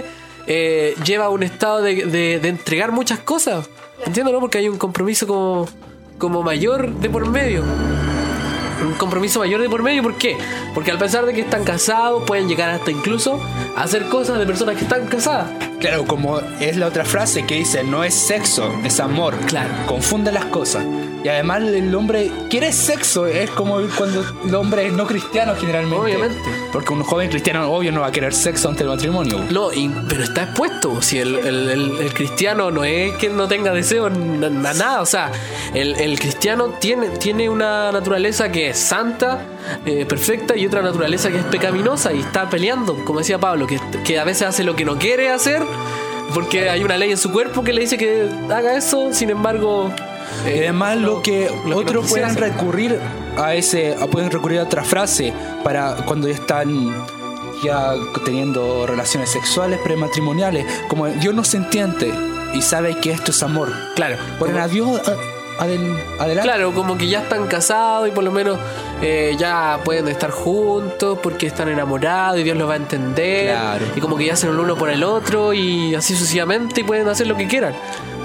lleva a un estado de entregar muchas cosas. Entiendo, ¿no? Porque hay un compromiso como mayor de por medio. Un compromiso mayor de por medio. ¿Por qué? Porque al pesar de que están casados, pueden llegar hasta incluso a hacer cosas de personas que están casadas. Claro, como es la otra frase que dice, no es sexo, es amor. Claro. Confunde las cosas. Y además el hombre quiere sexo, es como cuando el hombre es no cristiano generalmente. Obviamente. Porque un joven cristiano obvio no va a querer sexo antes del matrimonio. No, pero está expuesto. Si el cristiano no es que no tenga deseo nada. O sea, el cristiano tiene una naturaleza que es santa, perfecta, y otra naturaleza que es pecaminosa y está peleando, como decía Pablo, que a veces hace lo que no quiere hacer porque hay una ley en su cuerpo que le dice que haga eso. Sin embargo, y además lo que otros pueden recurrir pueden recurrir a otra frase para cuando ya están teniendo relaciones sexuales prematrimoniales, como Dios nos entiende y sabe que esto es amor. Claro, ponen a Dios adelante. Claro, como que ya están casados y por lo menos ya pueden estar juntos porque están enamorados y Dios los va a entender. Claro. Y como que ya hacen el uno por el otro y así sucesivamente, y pueden hacer lo que quieran.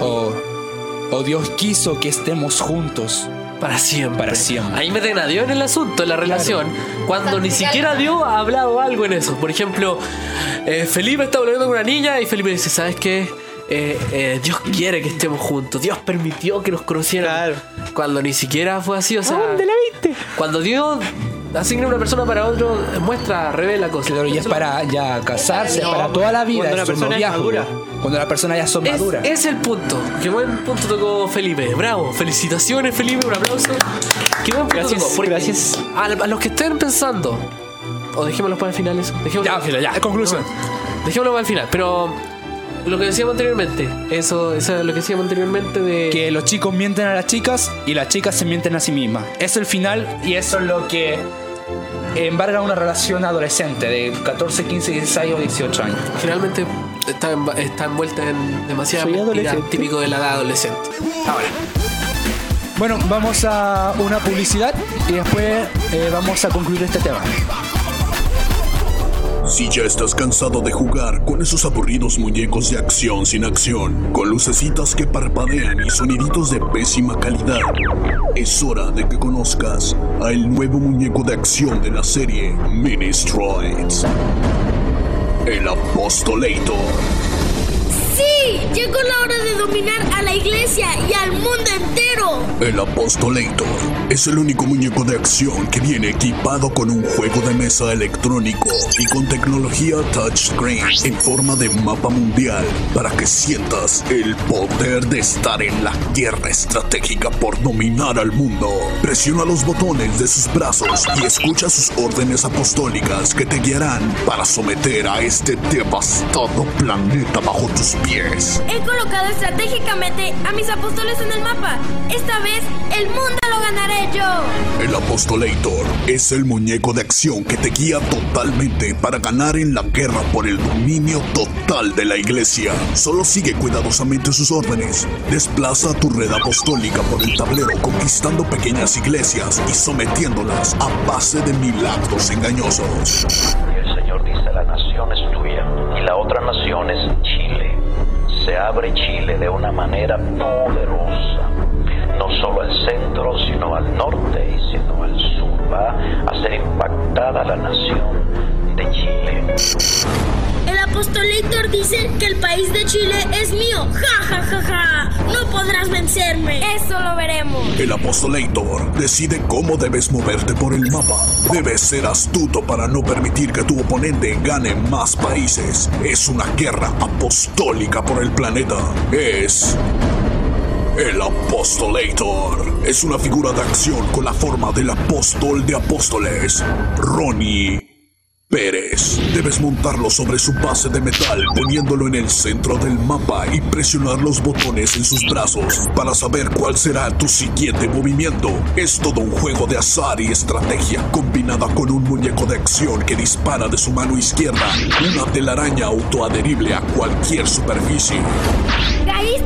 O Dios quiso que estemos juntos para siempre. Para siempre. Ahí meten a Dios en el asunto, en la relación, cuando ni siquiera Dios ha hablado algo en eso. Por ejemplo, Felipe está hablando con una niña y Felipe dice, ¿sabes qué? Dios quiere que estemos juntos. Dios permitió que nos conocieran. Claro. Cuando ni siquiera fue así. O sea, ¿dónde la viste? Cuando Dios asigna una persona para otro, revela cosas. Claro, y es para ya casarse, para toda la vida. Cuando la persona es madura. Cuando la persona ya son maduras. Es el punto. Qué buen punto tocó Felipe. Bravo. Felicitaciones, Felipe. Un aplauso. Qué buen punto tocó. Porque Gracias. A los que estén pensando, o dejémoslo para el final eso. Ya, conclusión. Dejémoslo para el final. Pero lo que decíamos anteriormente, eso es lo que decíamos anteriormente de que los chicos mienten a las chicas y las chicas se mienten a sí mismas. Es el final y eso es lo que embarga una relación adolescente de 14, 15, 16 o 18 años. Finalmente está envuelta en demasiada mentira, típico de la edad adolescente. Ahora, bueno, vamos a una publicidad y después vamos a concluir este tema. Si ya estás cansado de jugar con esos aburridos muñecos de acción sin acción, con lucecitas que parpadean y soniditos de pésima calidad, es hora de que conozcas al nuevo muñeco de acción de la serie Ministroids, el Apostolator. ¡Sí! Llegó la hora de dominar a la iglesia y al mundo entero. El Apostolator es el único muñeco de acción que viene equipado con un juego de mesa electrónico y con tecnología touchscreen en forma de mapa mundial para que sientas el poder de estar en la guerra estratégica por dominar al mundo. Presiona los botones de sus brazos y escucha sus órdenes apostólicas que te guiarán para someter a este devastado planeta bajo tus pies. He colocado estratégicamente a mis apóstoles en el mapa. Esta vez el mundo lo ganaré yo. El Apostolator es el muñeco de acción que te guía totalmente para ganar en la guerra por el dominio total de la iglesia. Solo sigue cuidadosamente sus órdenes. Desplaza tu red apostólica por el tablero, conquistando pequeñas iglesias y sometiéndolas a base de milagros engañosos. El Señor dice: la nación es tuya y la otra nación es Chile. Se abre Chile de una manera poderosa, no solo al centro, sino al norte y sino al sur. Va a ser impactada la nación de Chile. El Apostolator dice que el país de Chile es mío. ¡Ja, ja, ja, ja! No podrás vencerme. Eso lo veremos. El Apostolator decide cómo debes moverte por el mapa. Debes ser astuto para no permitir que tu oponente gane más países. Es una guerra apostólica por el planeta. Es el Apostolator. Es una figura de acción con la forma del apóstol de apóstoles, Ronnie Pérez. Debes montarlo sobre su base de metal, poniéndolo en el centro del mapa y presionar los botones en sus brazos para saber cuál será tu siguiente movimiento. Es todo un juego de azar y estrategia combinada con un muñeco de acción que dispara de su mano izquierda una telaraña autoadherible a cualquier superficie. Caíste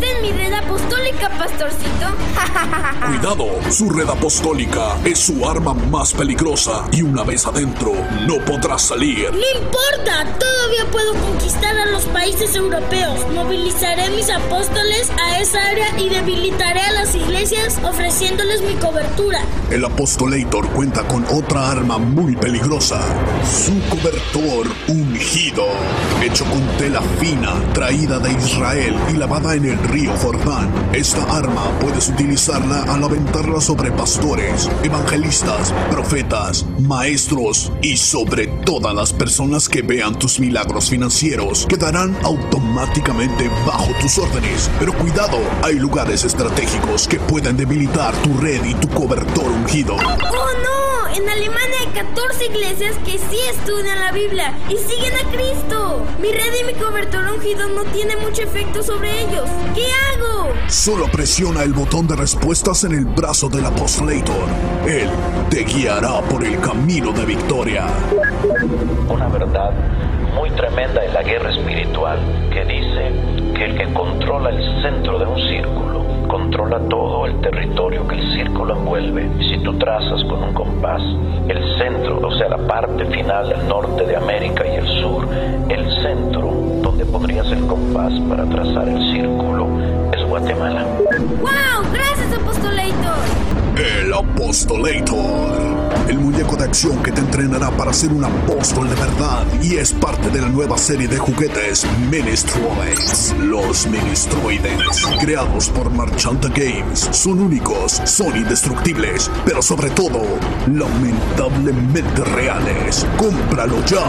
¿Esta es mi red apostólica, pastorcito? Cuidado, su red apostólica es su arma más peligrosa y una vez adentro no podrás salir. No importa, todavía puedo conquistar a los países europeos. Movilizaré mis apóstoles a esa área y debilitaré a las iglesias ofreciéndoles mi cobertura. El Apostolator cuenta con otra arma muy peligrosa, su cobertor ungido, hecho con tela fina, traída de Israel y lavada en el río Jordán. Esta arma puedes utilizarla al aventarla sobre pastores, evangelistas, profetas, maestros y sobre todas las personas que vean tus milagros financieros. Quedarán automáticamente bajo tus órdenes. Pero cuidado, hay lugares estratégicos que pueden debilitar tu red y tu cobertor ungido. ¡Oh no! En Alemania hay 14 iglesias que sí estudian la Biblia y siguen a Cristo. Mi red y mi cobertor ungido no tiene mucho efecto sobre ellos. ¿Qué hago? Solo presiona el botón de respuestas en el brazo del Apostolator. Él te guiará por el camino de victoria. Una verdad muy tremenda en la guerra espiritual que dice que el que controla el centro de un círculo controla todo el territorio que el círculo envuelve. Y si tú trazas con un compás el centro, o sea la parte final del norte de América y el sur, el centro donde pondrías el compás para trazar el círculo es Guatemala. ¡Wow! ¡Gracias, Apostolator! El Apostolator, el muñeco de acción que te entrenará para ser un apóstol de verdad y es parte de la nueva serie de juguetes Ministroids. Los Ministroides, creados por Marchanta Games, son únicos, son indestructibles, pero sobre todo, lamentablemente reales. ¡Cómpralo ya!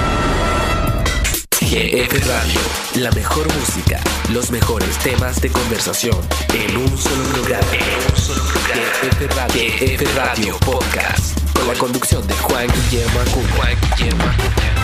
GF Radio, la mejor música, los mejores temas de conversación en un solo programa. GF Radio Podcast, con la conducción de Juan Guillermo Acuña.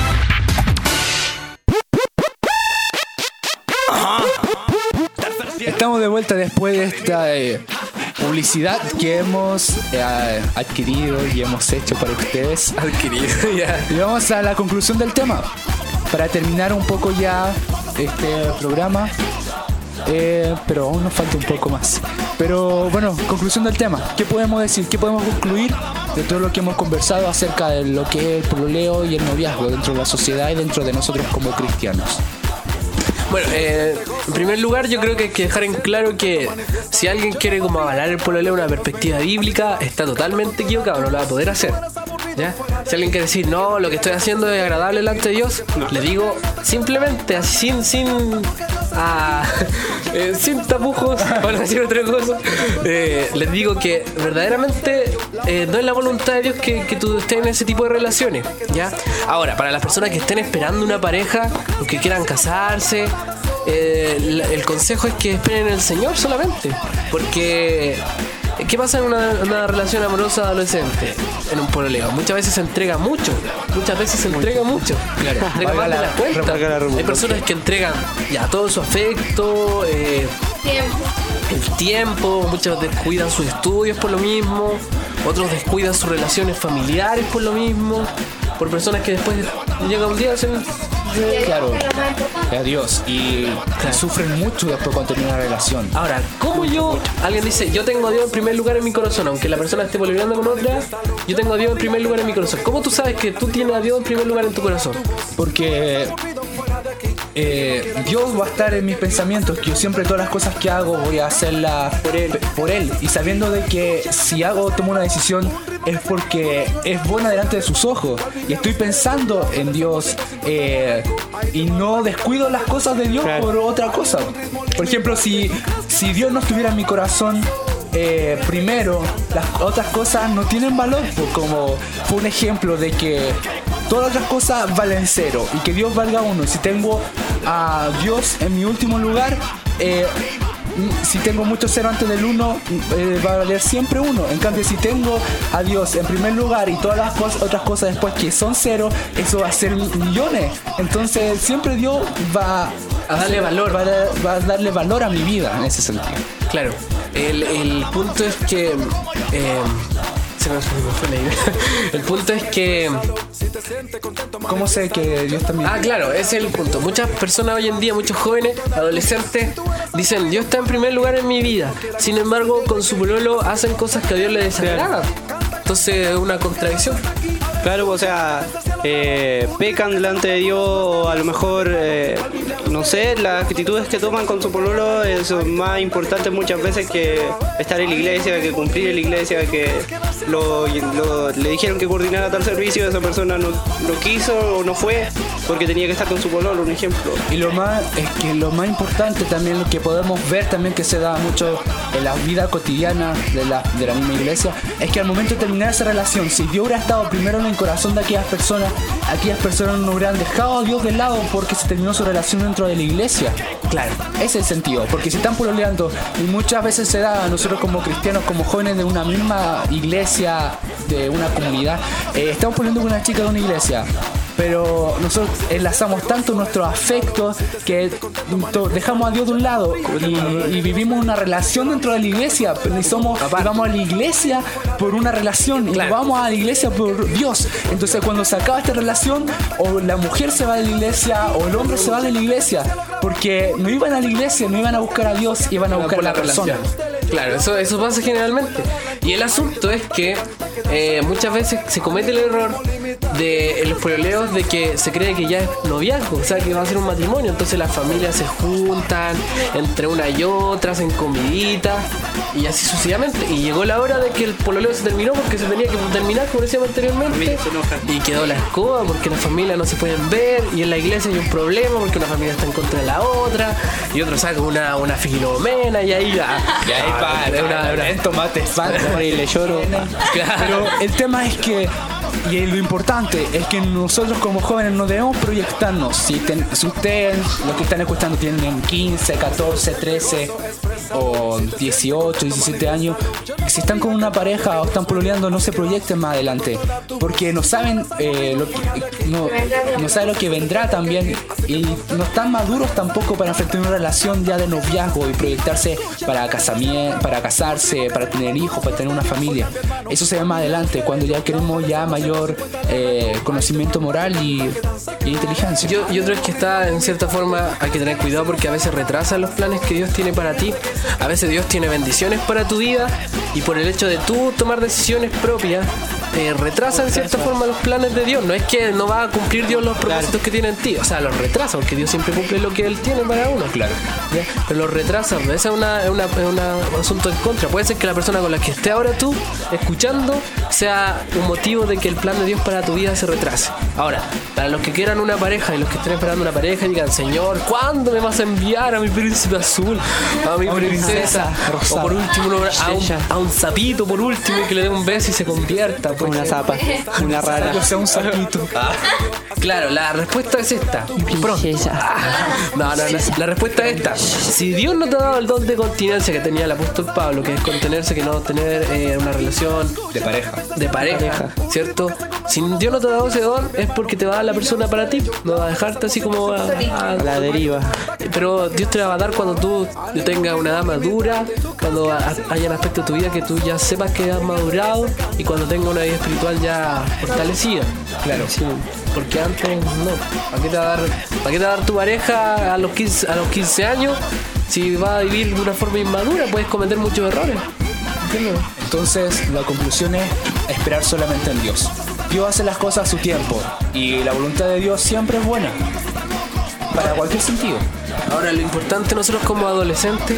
Estamos de vuelta después de esta publicidad que hemos adquirido y hemos hecho para ustedes. Y vamos a la conclusión del tema. Para terminar un poco ya este programa, pero aún nos falta un poco más. Pero bueno, conclusión del tema. ¿Qué podemos decir? ¿Qué podemos concluir de todo lo que hemos conversado acerca de lo que es el pololeo y el noviazgo dentro de la sociedad y dentro de nosotros como cristianos? Bueno, en primer lugar yo creo que hay que dejar en claro que si alguien quiere como avalar el pololeo de una perspectiva bíblica, está totalmente equivocado, no lo va a poder hacer, ¿ya? Si alguien quiere decir, no, lo que estoy haciendo es agradable delante de Dios, le digo simplemente, así sin tapujos, para decir otra cosa, les digo que verdaderamente no es la voluntad de Dios que tú estés en ese tipo de relaciones, ¿ya? Ahora, para las personas que estén esperando una pareja o que quieran casarse, el consejo es que esperen en el Señor solamente, porque ¿qué pasa en una relación amorosa adolescente? En un pololeo muchas veces se entrega mucho, claro, entrega más de la cuenta. Hay personas que entregan ya todo su afecto, el tiempo, muchos descuidan sus estudios por lo mismo, otros descuidan sus relaciones familiares por lo mismo, por personas que después llega un día claro, adiós, y sufren mucho después cuando termina la relación. Ahora, ¿cómo alguien dice, yo tengo a Dios en primer lugar en mi corazón, aunque la persona esté pololeando con otra, yo tengo a Dios en primer lugar en mi corazón? ¿Cómo tú sabes que tú tienes a Dios en primer lugar en tu corazón? Porque Dios va a estar en mis pensamientos, que yo siempre todas las cosas que hago voy a hacerlas por él, y sabiendo de que si tomo una decisión es porque es buena delante de sus ojos y estoy pensando en Dios, y no descuido las cosas de Dios por otra cosa. Por ejemplo, si Dios no estuviera en mi corazón, primero las otras cosas no tienen valor, como fue un ejemplo de que todas las otras cosas valen cero y que Dios valga uno. Si tengo a Dios en mi último lugar, si tengo mucho cero antes del uno, va a valer siempre uno. En cambio, si tengo a Dios en primer lugar y todas las otras cosas después que son cero, eso va a ser millones. Entonces siempre Dios va a darle valor, va a darle valor a mi vida en ese sentido. Claro, el punto es que se me fue la idea. El punto es que... ¿Cómo sé que Dios también? Ah, claro, ese es el punto. Muchas personas hoy en día, muchos jóvenes, adolescentes, dicen, Dios está en primer lugar en mi vida. Sin embargo, con su pololo hacen cosas que a Dios le desagradan. Entonces es una contradicción. Claro, o sea, pecan delante de Dios, o a lo mejor, no sé, las actitudes que toman con su pololo son más importantes muchas veces que estar en la iglesia, que cumplir en la iglesia, que le dijeron que coordinara tal servicio, esa persona no quiso o no fue porque tenía que estar con su pololo, un ejemplo. Y lo más importante también, lo que podemos ver también que se da mucho en la vida cotidiana de la misma iglesia, es que al momento de terminar esa relación, si Dios hubiera estado primero en el corazón de aquellas personas no hubieran dejado a Dios de lado porque se terminó su relación dentro de la iglesia. Claro, ese es el sentido, porque si están pololeando, y muchas veces se da a nosotros como cristianos, como jóvenes de una misma iglesia, de una comunidad, estamos pololeando con una chica de una iglesia, pero nosotros enlazamos tanto nuestros afectos que dejamos a Dios de un lado y vivimos una relación dentro de la iglesia, y vamos a la iglesia por una relación, y vamos a la iglesia por Dios. Entonces cuando se acaba esta relación, o la mujer se va de la iglesia o el hombre se va de la iglesia, porque no iban a la iglesia, no iban a buscar a Dios, iban a buscar a la persona. Claro, eso pasa generalmente. Y el asunto es que muchas veces se comete el error de en los pololeos de que se cree que ya es noviazgo, o sea que va a ser un matrimonio. Entonces las familias se juntan entre una y otra, hacen comiditas y así sucesivamente. Y llegó la hora de que el pololeo se terminó porque se tenía que terminar, como decíamos anteriormente, y quedó la escoba porque las familias no se pueden ver, y en la iglesia hay un problema porque una familia está en contra de la otra y otro saca una filomena y ahí va. Y ahí va, tomate, y le lloro. Pero el tema es que, y lo importante es que nosotros como jóvenes no debemos proyectarnos. Si ustedes, los que están escuchando, tienen 15, 14, 13 o 18, 17 años, si están con una pareja o están pololeando, no se proyecten más adelante, porque no saben no saben lo que vendrá también, y no están maduros tampoco para enfrentar una relación ya de noviazgo y proyectarse para casarse, para tener hijos, para tener una familia. Eso se ve más adelante, cuando ya queremos ya mayor conocimiento moral y inteligencia. Yo creo que está, en cierta forma, hay que tener cuidado porque a veces retrasan los planes que Dios tiene para ti. A veces Dios tiene bendiciones para tu vida, y por el hecho de tú tomar decisiones propias, retrasa en cierta forma los planes de Dios. No es que no va a cumplir Dios los propósitos que tiene en ti, o sea, los retrasa, porque Dios siempre cumple lo que Él tiene para uno. Claro. ¿Ya? Pero los retrasa. Ese es un asunto en contra. Puede ser que la persona con la que esté ahora tú escuchando sea un motivo de que el plan de Dios para tu vida se retrase. Ahora, para los que quieran una pareja y los que estén esperando una pareja y digan, Señor, ¿cuándo me vas a enviar a mi príncipe azul, a mi princesa? O por último a un sapito, por último, y que le dé un beso y se convierta. Una zapa, una rara. O sea, un sapito. Claro, la respuesta es esta. No, la respuesta es esta. Si Dios no te ha dado el don de continencia que tenía el apóstol Pablo, que es contenerse, que no tener una relación de pareja, ¿cierto? Si Dios no te ha dado ese don, es porque te va a dar la persona para ti. No va a dejarte así como a la deriva. Pero Dios te la va a dar cuando tú tengas una edad madura, cuando haya un aspecto de tu vida que tú ya sepas que has madurado, y cuando tengas una vida espiritual ya fortalecida. Claro, sí. Porque antes no. ¿Para qué te va a dar tu pareja a los 15 años si vas a vivir de una forma inmadura? Puedes cometer muchos errores. ¿Entiendes? Entonces la conclusión es esperar solamente en Dios. Dios hace las cosas a su tiempo, y la voluntad de Dios siempre es buena para cualquier sentido. Ahora, lo importante nosotros como adolescentes...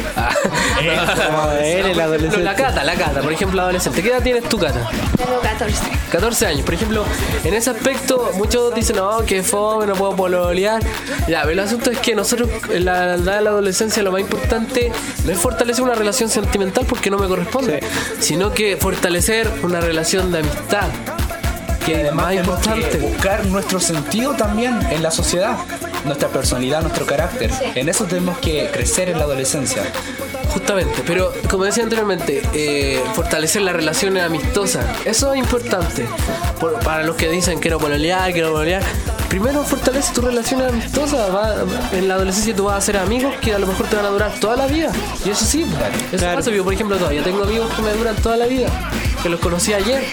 La Cata, por ejemplo, adolescente. ¿Qué edad tienes tú, Cata? Tengo 14. 14 años. Por ejemplo, en ese aspecto, muchos dicen, no, que fome, no puedo pololear. Ya, pero el asunto es que nosotros, en la edad de la adolescencia, lo más importante no es fortalecer una relación sentimental porque no me corresponde, sino que fortalecer una relación de amistad. Que es más importante, buscar nuestro sentido también en la sociedad, nuestra personalidad, nuestro carácter. Sí. En eso tenemos que crecer en la adolescencia. Justamente, pero como decía anteriormente, fortalecer las relaciones amistosas, eso es importante. Para los que dicen quiero pololear, primero fortalece tu relación amistosa. En la adolescencia tú vas a hacer amigos que a lo mejor te van a durar toda la vida. Y eso sí, eso pasa. Yo, por ejemplo, todavía tengo amigos que me duran toda la vida, que los conocí ayer.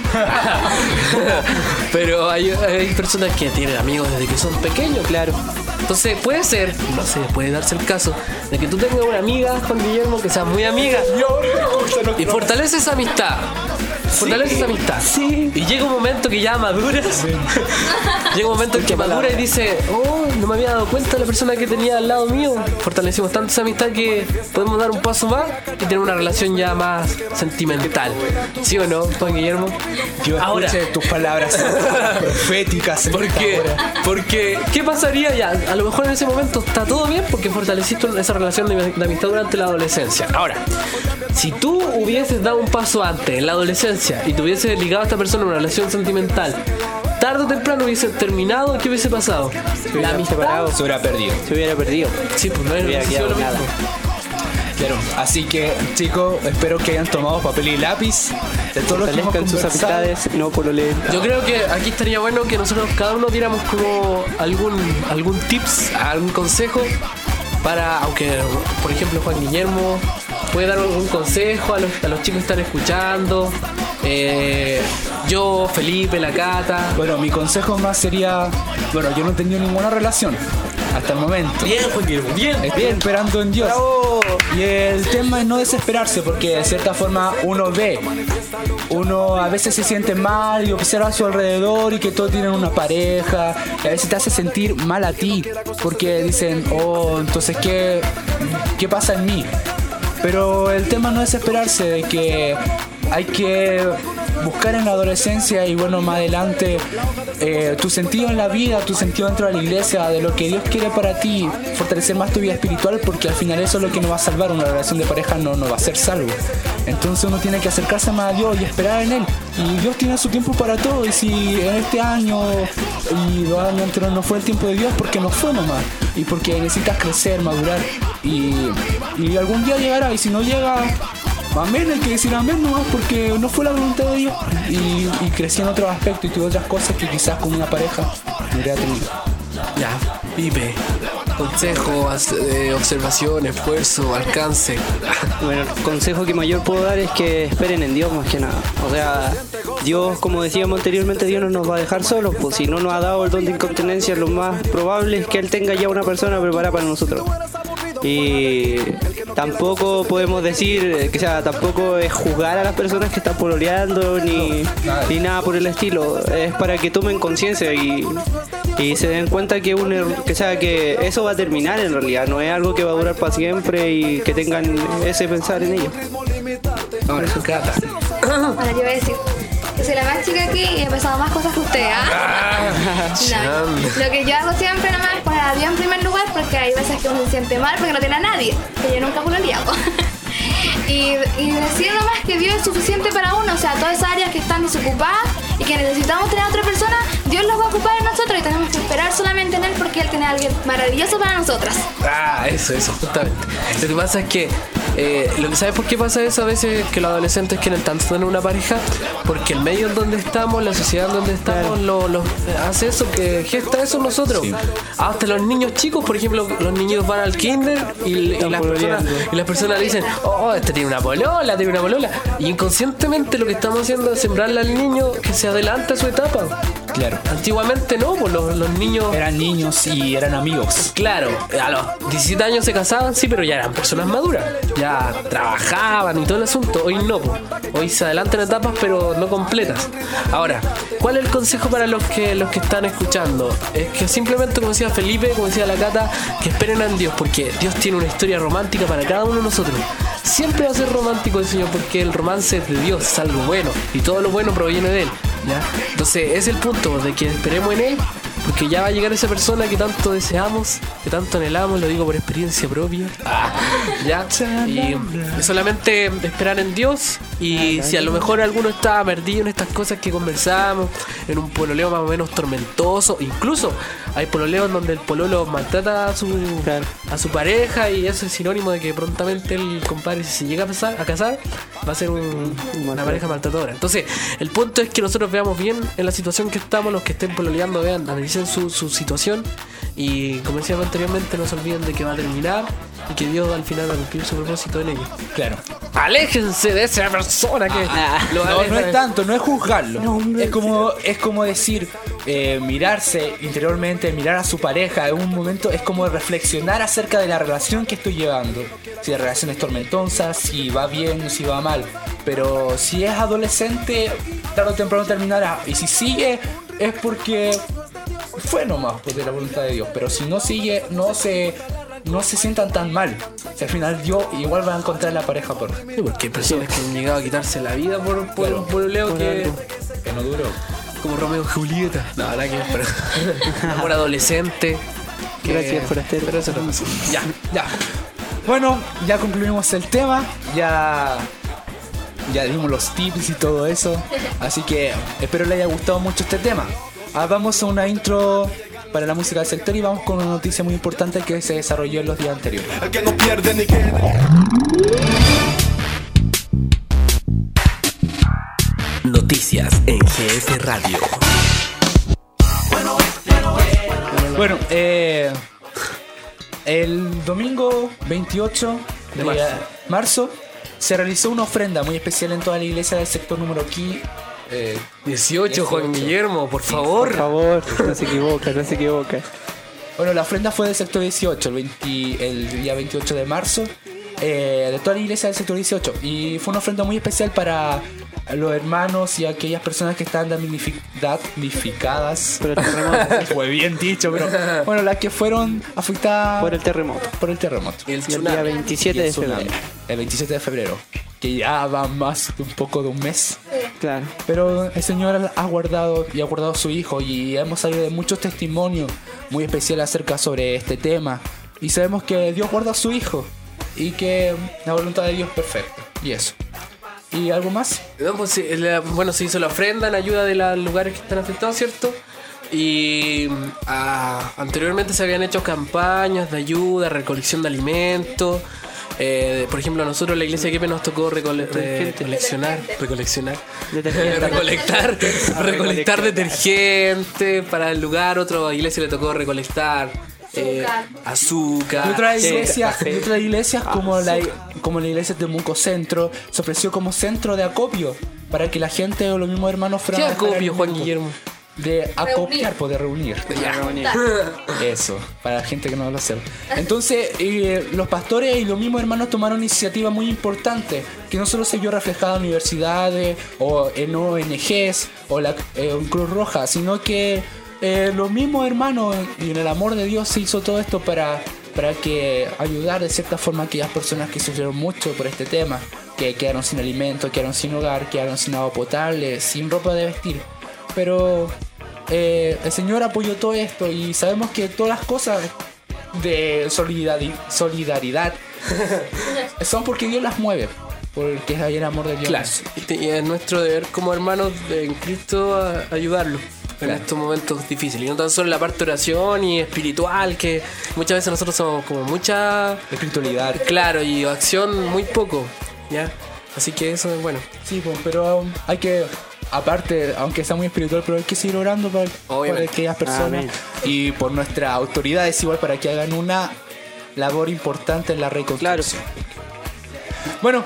Pero hay personas que tienen amigos desde que son pequeños. Claro. Entonces puede ser, no sé, puede darse el caso de que tú tengas una amiga, Juan Guillermo, que sea muy amiga y fortalece esa amistad. Fortalece esa amistad. Sí. Y llega un momento que ya maduras. Llega un momento en que madura y dice, oh, no me había dado cuenta de la persona que tenía al lado mío. Fortalecimos tanto esa amistad que podemos dar un paso más y tener una relación ya más sentimental. ¿Sí o no, Juan Guillermo? Yo escuché tus palabras proféticas. ¿Por qué? Porque, ¿qué pasaría ya? A lo mejor en ese momento está todo bien porque fortaleciste esa relación de amistad durante la adolescencia. Ahora, si tú hubieses dado un paso antes, en la adolescencia, y te hubieses ligado a esta persona en una relación sentimental, tarde o temprano hubiese terminado, ¿qué hubiese pasado? La amistad se hubiera perdido. Sí, pues no hubiera quedado nada. Claro, así que chicos, espero que hayan tomado papel y lápiz de todos los que hemos sus amistades, no pololeen. Yo creo que aquí estaría bueno que nosotros cada uno diéramos como algún tips, algún consejo para, aunque por ejemplo Juan Guillermo puede dar algún consejo a los chicos que están escuchando. Yo, Felipe, la Cata. Bueno, mi consejo más sería, bueno, yo no he tenido ninguna relación hasta el momento. Bien, Juan Guillermo, bien. Estoy esperando en Dios. ¡Bravo! Y el tema es no desesperarse, porque de cierta forma uno a veces se siente mal y observa a su alrededor y que todos tienen una pareja, y a veces te hace sentir mal a ti, porque dicen, oh, entonces ¿qué pasa en mí? Pero el tema no es desesperarse, de que hay que buscar en la adolescencia y bueno, más adelante tu sentido en la vida, tu sentido dentro de la iglesia, de lo que Dios quiere para ti, fortalecer más tu vida espiritual, porque al final eso es lo que nos va a salvar. Una relación de pareja no va a ser salvo. Entonces uno tiene que acercarse más a Dios y esperar en Él, y Dios tiene su tiempo para todo. Y si en este año y 2 años anteriores no fue el tiempo de Dios, porque no fue nomás, y porque necesitas crecer, madurar, y algún día llegará. Y si no llega, amén, hay que decir amén nomás, porque no fue la voluntad de Dios, y crecí en otros aspectos y tuve otras cosas que quizás con una pareja no hubiera tenido. Ya, Pipe, consejo, observación, esfuerzo, alcance. Bueno, el consejo que mayor puedo dar es que esperen en Dios más que nada. O sea, Dios, como decíamos anteriormente, Dios no nos va a dejar solos. Pues si no nos ha dado el don de incontinencia, lo más probable es que Él tenga ya una persona preparada para nosotros. Y tampoco podemos decir, que sea, tampoco es juzgar a las personas que están pololeando ni nada por el estilo. Es para que tomen conciencia y se den cuenta que que eso va a terminar en realidad, no es algo que va a durar para siempre, y que tengan ese pensar en ello. Ahora, Cata. Ahora yo voy a decir que soy la más chica aquí y he pasado más cosas que usted, No, lo que yo hago siempre nomás es poner a Dios en primer lugar, porque hay veces que uno se siente mal porque no tiene a nadie, que yo nunca pololeado. Y decir nomás que Dios es suficiente para uno, o sea, todas esas áreas que están desocupadas y que necesitamos tener a otra persona, Dios las va a ocupar en nosotros, y tenemos que esperar solamente en Él, porque Él tiene a alguien maravilloso para nosotras. Eso, justamente. Lo que pasa es que ¿sabes por qué pasa eso? A veces que los adolescentes quieren tanto tener una pareja, porque el medio en donde estamos, la sociedad en donde estamos, hace eso, que gesta eso en nosotros. Sí. Hasta los niños chicos, por ejemplo, los niños van al kinder y las personas le dicen, oh, este tiene una polola. Y inconscientemente lo que estamos haciendo es sembrarle al niño que se adelante a su etapa. Claro. Antiguamente no, pues los niños eran niños y eran amigos. Claro, a los 17 años se casaban, sí, pero ya eran personas maduras, ya trabajaban y todo el asunto. Hoy no, pues. Hoy se adelantan etapas, pero no completas. Ahora, ¿cuál es el consejo para los que están escuchando? Es que simplemente, como decía Felipe, como decía la Cata, que esperen en Dios, porque Dios tiene una historia romántica para cada uno de nosotros. Siempre va a ser romántico el Señor, porque el romance es de Dios, es algo bueno, y todo lo bueno proviene de Él, ¿ya? Entonces es el punto de que esperemos en Él, porque ya va a llegar esa persona que tanto deseamos, que tanto anhelamos, lo digo por experiencia propia. ¿Ya? Y solamente esperar en Dios. Y si a lo mejor alguno está perdido en estas cosas que conversamos, en un pololeo más o menos tormentoso, incluso hay pololeos donde el pololo maltrata a su pareja, y eso es sinónimo de que prontamente el compadre, si se llega a casar, va a ser una pareja maltratadora. Entonces el punto es que nosotros veamos bien en la situación que estamos, los que estén pololeando, vean, analicen analicen su situación y, como decíamos anteriormente, no se olviden de que va a terminar y que Dios al final va a cumplir su propósito en ellos. Claro. Aléjense de esa persona que no es tanto, no es juzgarlo. Es como decir, mirarse interiormente, mirar a su pareja en un momento, es como reflexionar acerca de la relación que estoy llevando. Si la relación es tormentosa, si va bien, si va mal. Pero si es adolescente, tarde o temprano terminará. Y si sigue, es porque fue nomás pues, de la voluntad de Dios. Pero si no sigue, no se sientan tan mal. O sea, al final Dios igual va a encontrar la pareja por... Sí, porque hay personas que han llegado a quitarse la vida por un pololeo que no duró. Como Romeo y Julieta. No, la que pero amor adolescente. Gracias por estar. Pero eso no pasa. Ya. Bueno, ya concluimos el tema. Ya dimos los tips y todo eso. Así que espero les haya gustado mucho este tema. Vamos a una intro para la música del sector y vamos con una noticia muy importante que se desarrolló en los días anteriores. El que no pierde ni queda. Noticias en GF Radio. Bueno, el domingo 28 de marzo se realizó una ofrenda muy especial en toda la iglesia del sector número 18, Juan Guillermo, por favor. Por favor, no se equivoca. Bueno, la ofrenda fue del sector 18, el día 28 de marzo, de toda la iglesia del sector 18. Y fue una ofrenda muy especial para los hermanos y aquellas personas que están damnificadas. Por el terremoto. Fue bien dicho, pero bueno, las que fueron afectadas por el terremoto. El día 27 de febrero. El 27 de febrero. Que ya va más de un poco de un mes. Claro. Pero el Señor ha guardado a su hijo y hemos sabido de muchos testimonios muy especiales acerca sobre este tema. Y sabemos que Dios guarda a su hijo y que la voluntad de Dios es perfecta. Y eso. ¿Y algo más? No, pues, se hizo la ofrenda en ayuda de los lugares que están afectados, ¿cierto? Y anteriormente se habían hecho campañas de ayuda, recolección de alimentos. Por ejemplo, a nosotros en la iglesia de Quepe nos tocó recolectar detergente para el lugar. Otra iglesia le tocó recolectar azúcar. Y otras iglesias como la iglesia de Temuco Centro se ofreció como centro de acopio para que la gente o los mismos hermanos fueran. ¿Qué acopio, Juan Guillermo? De acopiar, de reunir. Eso, para la gente que no lo sabe. Entonces, los pastores y los mismos hermanos tomaron iniciativas muy importantes que no solo se vio reflejada en universidades o en ONGs o en Cruz Roja, sino que los mismos hermanos y en el amor de Dios se hizo todo esto para que ayudar de cierta forma a aquellas personas que sufrieron mucho por este tema, que quedaron sin alimento, quedaron sin hogar, quedaron sin agua potable, sin ropa de vestir. Pero el Señor apoyó todo esto y sabemos que todas las cosas de solidaridad son porque Dios las mueve, porque hay el amor de Dios. Claro, y es nuestro deber como hermanos en Cristo ayudarlos en estos momentos difíciles. Y no tan solo en la parte de oración y espiritual, que muchas veces nosotros somos como mucha espiritualidad. Claro, y acción muy poco, ¿ya? Así que eso es bueno. Sí, pues, pero hay que... Aparte, aunque sea muy espiritual, pero hay que seguir orando para aquellas personas. Amén. Y por nuestras autoridades igual para que hagan una labor importante en la reconstrucción. Claro. Bueno,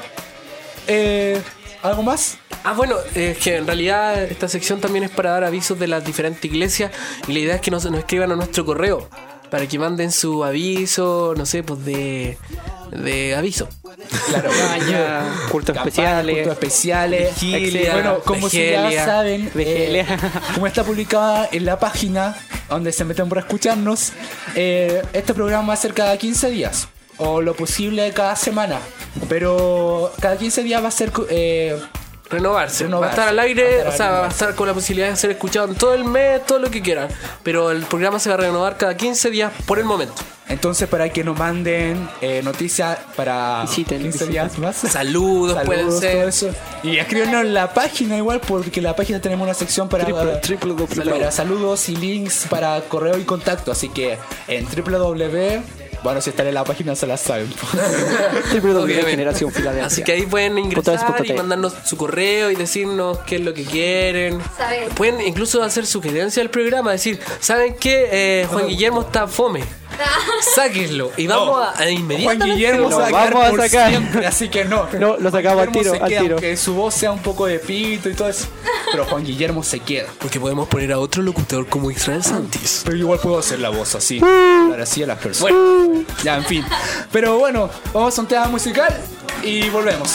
¿algo más? Bueno, que en realidad esta sección también es para dar avisos de las diferentes iglesias y la idea es que nos escriban a nuestro correo para que manden su aviso, no sé, pues de aviso. Claro, cultos especiales, vigilia, bueno, como si ya saben, como está publicada en la página donde se meten por escucharnos, este programa va a ser cada 15 días o lo posible cada semana, pero cada 15 días va a ser renovarse. Va a estar al aire, va a estar con la posibilidad de ser escuchado en todo el mes, todo lo que quieran. Pero el programa se va a renovar cada 15 días por el momento. Entonces, para que nos manden noticias para 15 días más. Saludos pueden ser. Todo eso. Y escríbanos en la página igual, porque en la página tenemos una sección para saludos y links para correo y contacto. Así que en www Bueno, si están en la página se las saben. Generación Filadelfia. Así que ahí pueden ingresar y mandarnos su correo y decirnos qué es lo que quieren. Saber. Pueden incluso hacer sugerencias al programa, decir, ¿saben qué? Juan Guillermo está fome. Sáquenlo y vamos a inmediatamente. Juan Guillermo lo se va a quedar vamos a por sacar. siempre, así que no. No, lo sacamos al Juan Guillermo tiro, se al queda, tiro. aunque su voz sea un poco de pito y todo eso. Pero Juan Guillermo se queda. Porque podemos poner a otro locutor como Israel Santis. Pero igual puedo hacer la voz así. Hablar así a las personas. Bueno, ya, en fin. Pero bueno, vamos a un tema musical y volvemos.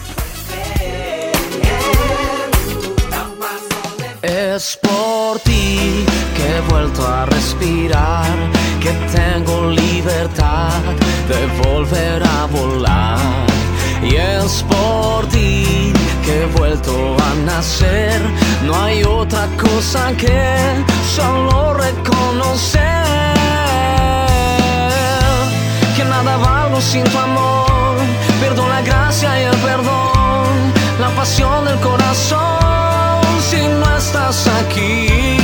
Es por ti que he vuelto a respirar, que tengo libertad de volver a volar. Y es por ti que he vuelto a nacer. No hay otra cosa que solo reconocer que nada valgo sin tu amor. Pierdo la gracia y el perdón, la pasión del corazón si no estás aquí.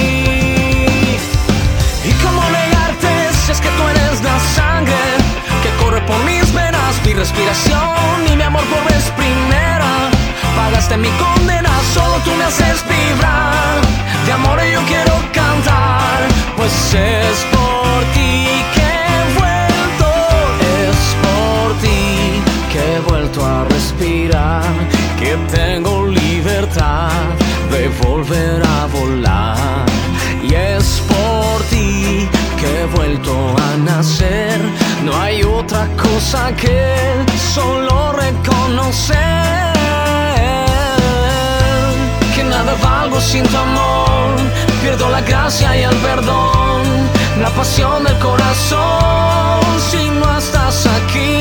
¿Y cómo negarte si es que tú eres la sangre que corre por mis venas, mi respiración y mi amor por vez primera? Pagaste mi condena, solo tú me haces vibrar. De amor yo quiero cantar, pues es por ti que he vuelto. Es por ti que he vuelto a respirar, que tengo libertad de volver a volar. Y es por ti que he vuelto a nacer. No hay otra cosa que solo reconocer que nada valgo sin tu amor. Pierdo la gracia y el perdón, la pasión del corazón si no estás aquí.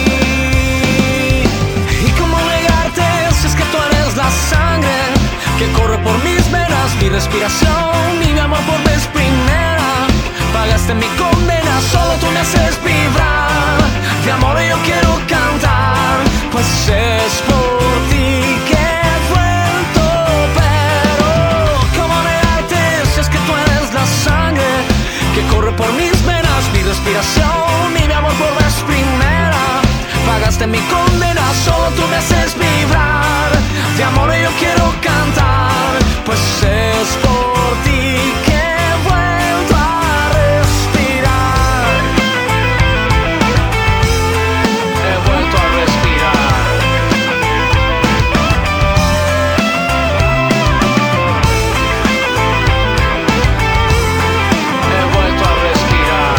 ¿Y cómo negarte si es que tú eres la sangre que corre por mis venas, mi respiración y mi amor por vez primera? Pagaste mi condena, solo tú me haces vibrar. De amor yo quiero cantar, pues es por ti que he vuelto. Pero ¿cómo negarte si es que tú eres la sangre que corre por mis venas, mi respiración y mi amor por vez primera? Pagaste mi condena, solo tú me haces vibrar. De amor yo quiero cantar, pues es por ti que he vuelto a respirar. He vuelto a respirar. He vuelto a respirar.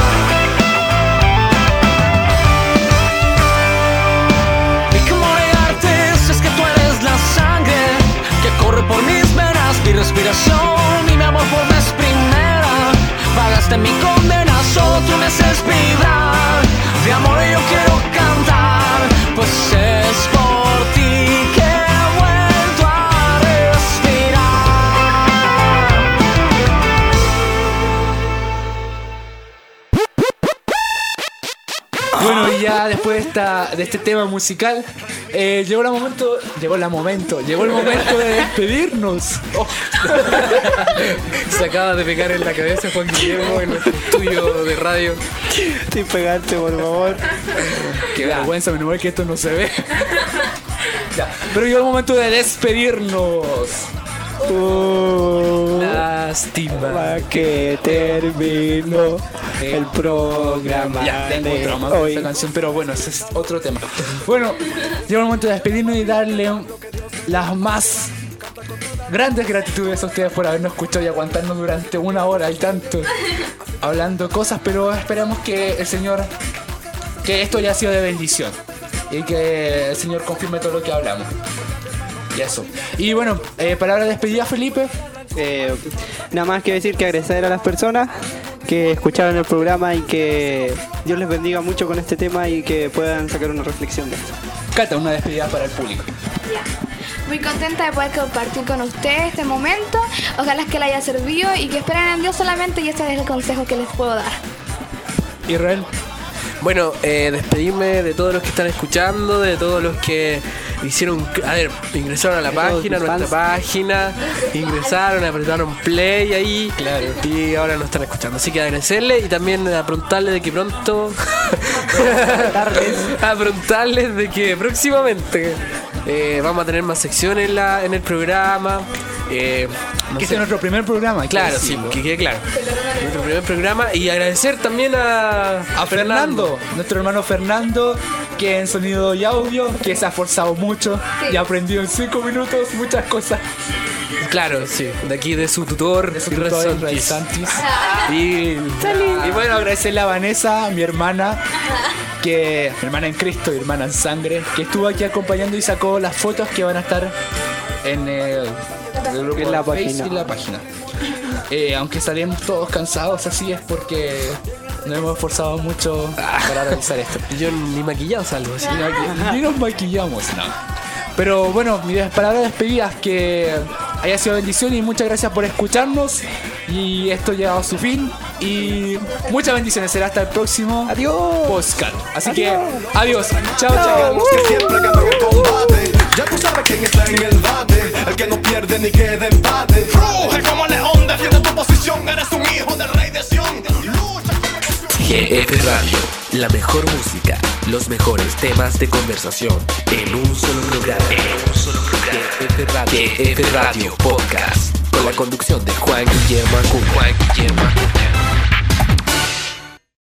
¿Y cómo negarte si es que tú eres la sangre que corre por mis venas, mi respiración y mi amor por vez primera? Pagaste mi condena, solo tú me haces vibrar. De amor yo quiero cantar, pues es por ti que he vuelto a respirar. Bueno, y ya después de este tema musical, llegó el momento de despedirnos. Oh. Se acaba de pegar en la cabeza Juan Guillermo en nuestro estudio de radio. Sin pegarte, por favor. Qué vergüenza, menos mal que esto no se ve. Ya, pero llegó el momento de despedirnos. Lástima que terminó el programa. Ya, tengo de otro más hoy. esta canción, pero bueno, ese es otro tema. Bueno, llegó el momento de despedirnos y darle las más grandes gratitudes a ustedes por habernos escuchado y aguantarnos durante 1 hora y tanto hablando cosas, pero esperamos que el Señor, que esto haya sido de bendición y que el Señor confirme todo lo que hablamos. Y eso. Y bueno, palabra de despedida, Felipe. Nada más que decir que agradecer a las personas que escucharon el programa y que Dios les bendiga mucho con este tema y que puedan sacar una reflexión de esto. Cata, una despedida para el público. Ya. Muy contenta de poder compartir con ustedes este momento. Ojalá que les haya servido y que esperen en Dios solamente, y ese es el consejo que les puedo dar. Israel. Bueno, despedirme de todos los que están escuchando, de todos los que hicieron, a ver, ingresaron a la página, nuestra página, ingresaron, apretaron play ahí, claro, y ahora nos están escuchando. Así que agradecerles y también preguntarles de que pronto, preguntarles de que próximamente vamos a tener más secciones en el programa. Que este es nuestro primer programa. Claro, sí, que quede claro. Nuestro primer programa. Y agradecer también a Fernando, nuestro hermano Fernando, que en sonido y audio, que se ha esforzado mucho y ha aprendido en 5 minutos muchas cosas. Claro, sí, de aquí de su tutor, Israel Santis. Y bueno, agradecerle a Vanessa, mi hermana, mi hermana en Cristo y hermana en sangre, que estuvo aquí acompañando y sacó las fotos que van a estar en la página. Aunque salimos todos cansados, así es porque nos hemos esforzado mucho para realizar esto. Yo ni maquillado salgo, así. Ni nos maquillamos, no. Pero bueno, mis palabras despedidas, que haya sido bendición y muchas gracias por escucharnos. Y esto ha llegado a su fin. Y muchas bendiciones. Será hasta el próximo podcast. Así que adiós. Chao, chao. Ya tú sabes quién está en el bate, el que no pierde ni queda empate. Ruge como león, defiende tu posición, eres un hijo del rey de Sion. GF Radio, la mejor música, los mejores temas de conversación en un solo programa. GF Radio Podcast, con la conducción de Juan Guillermo Acuña.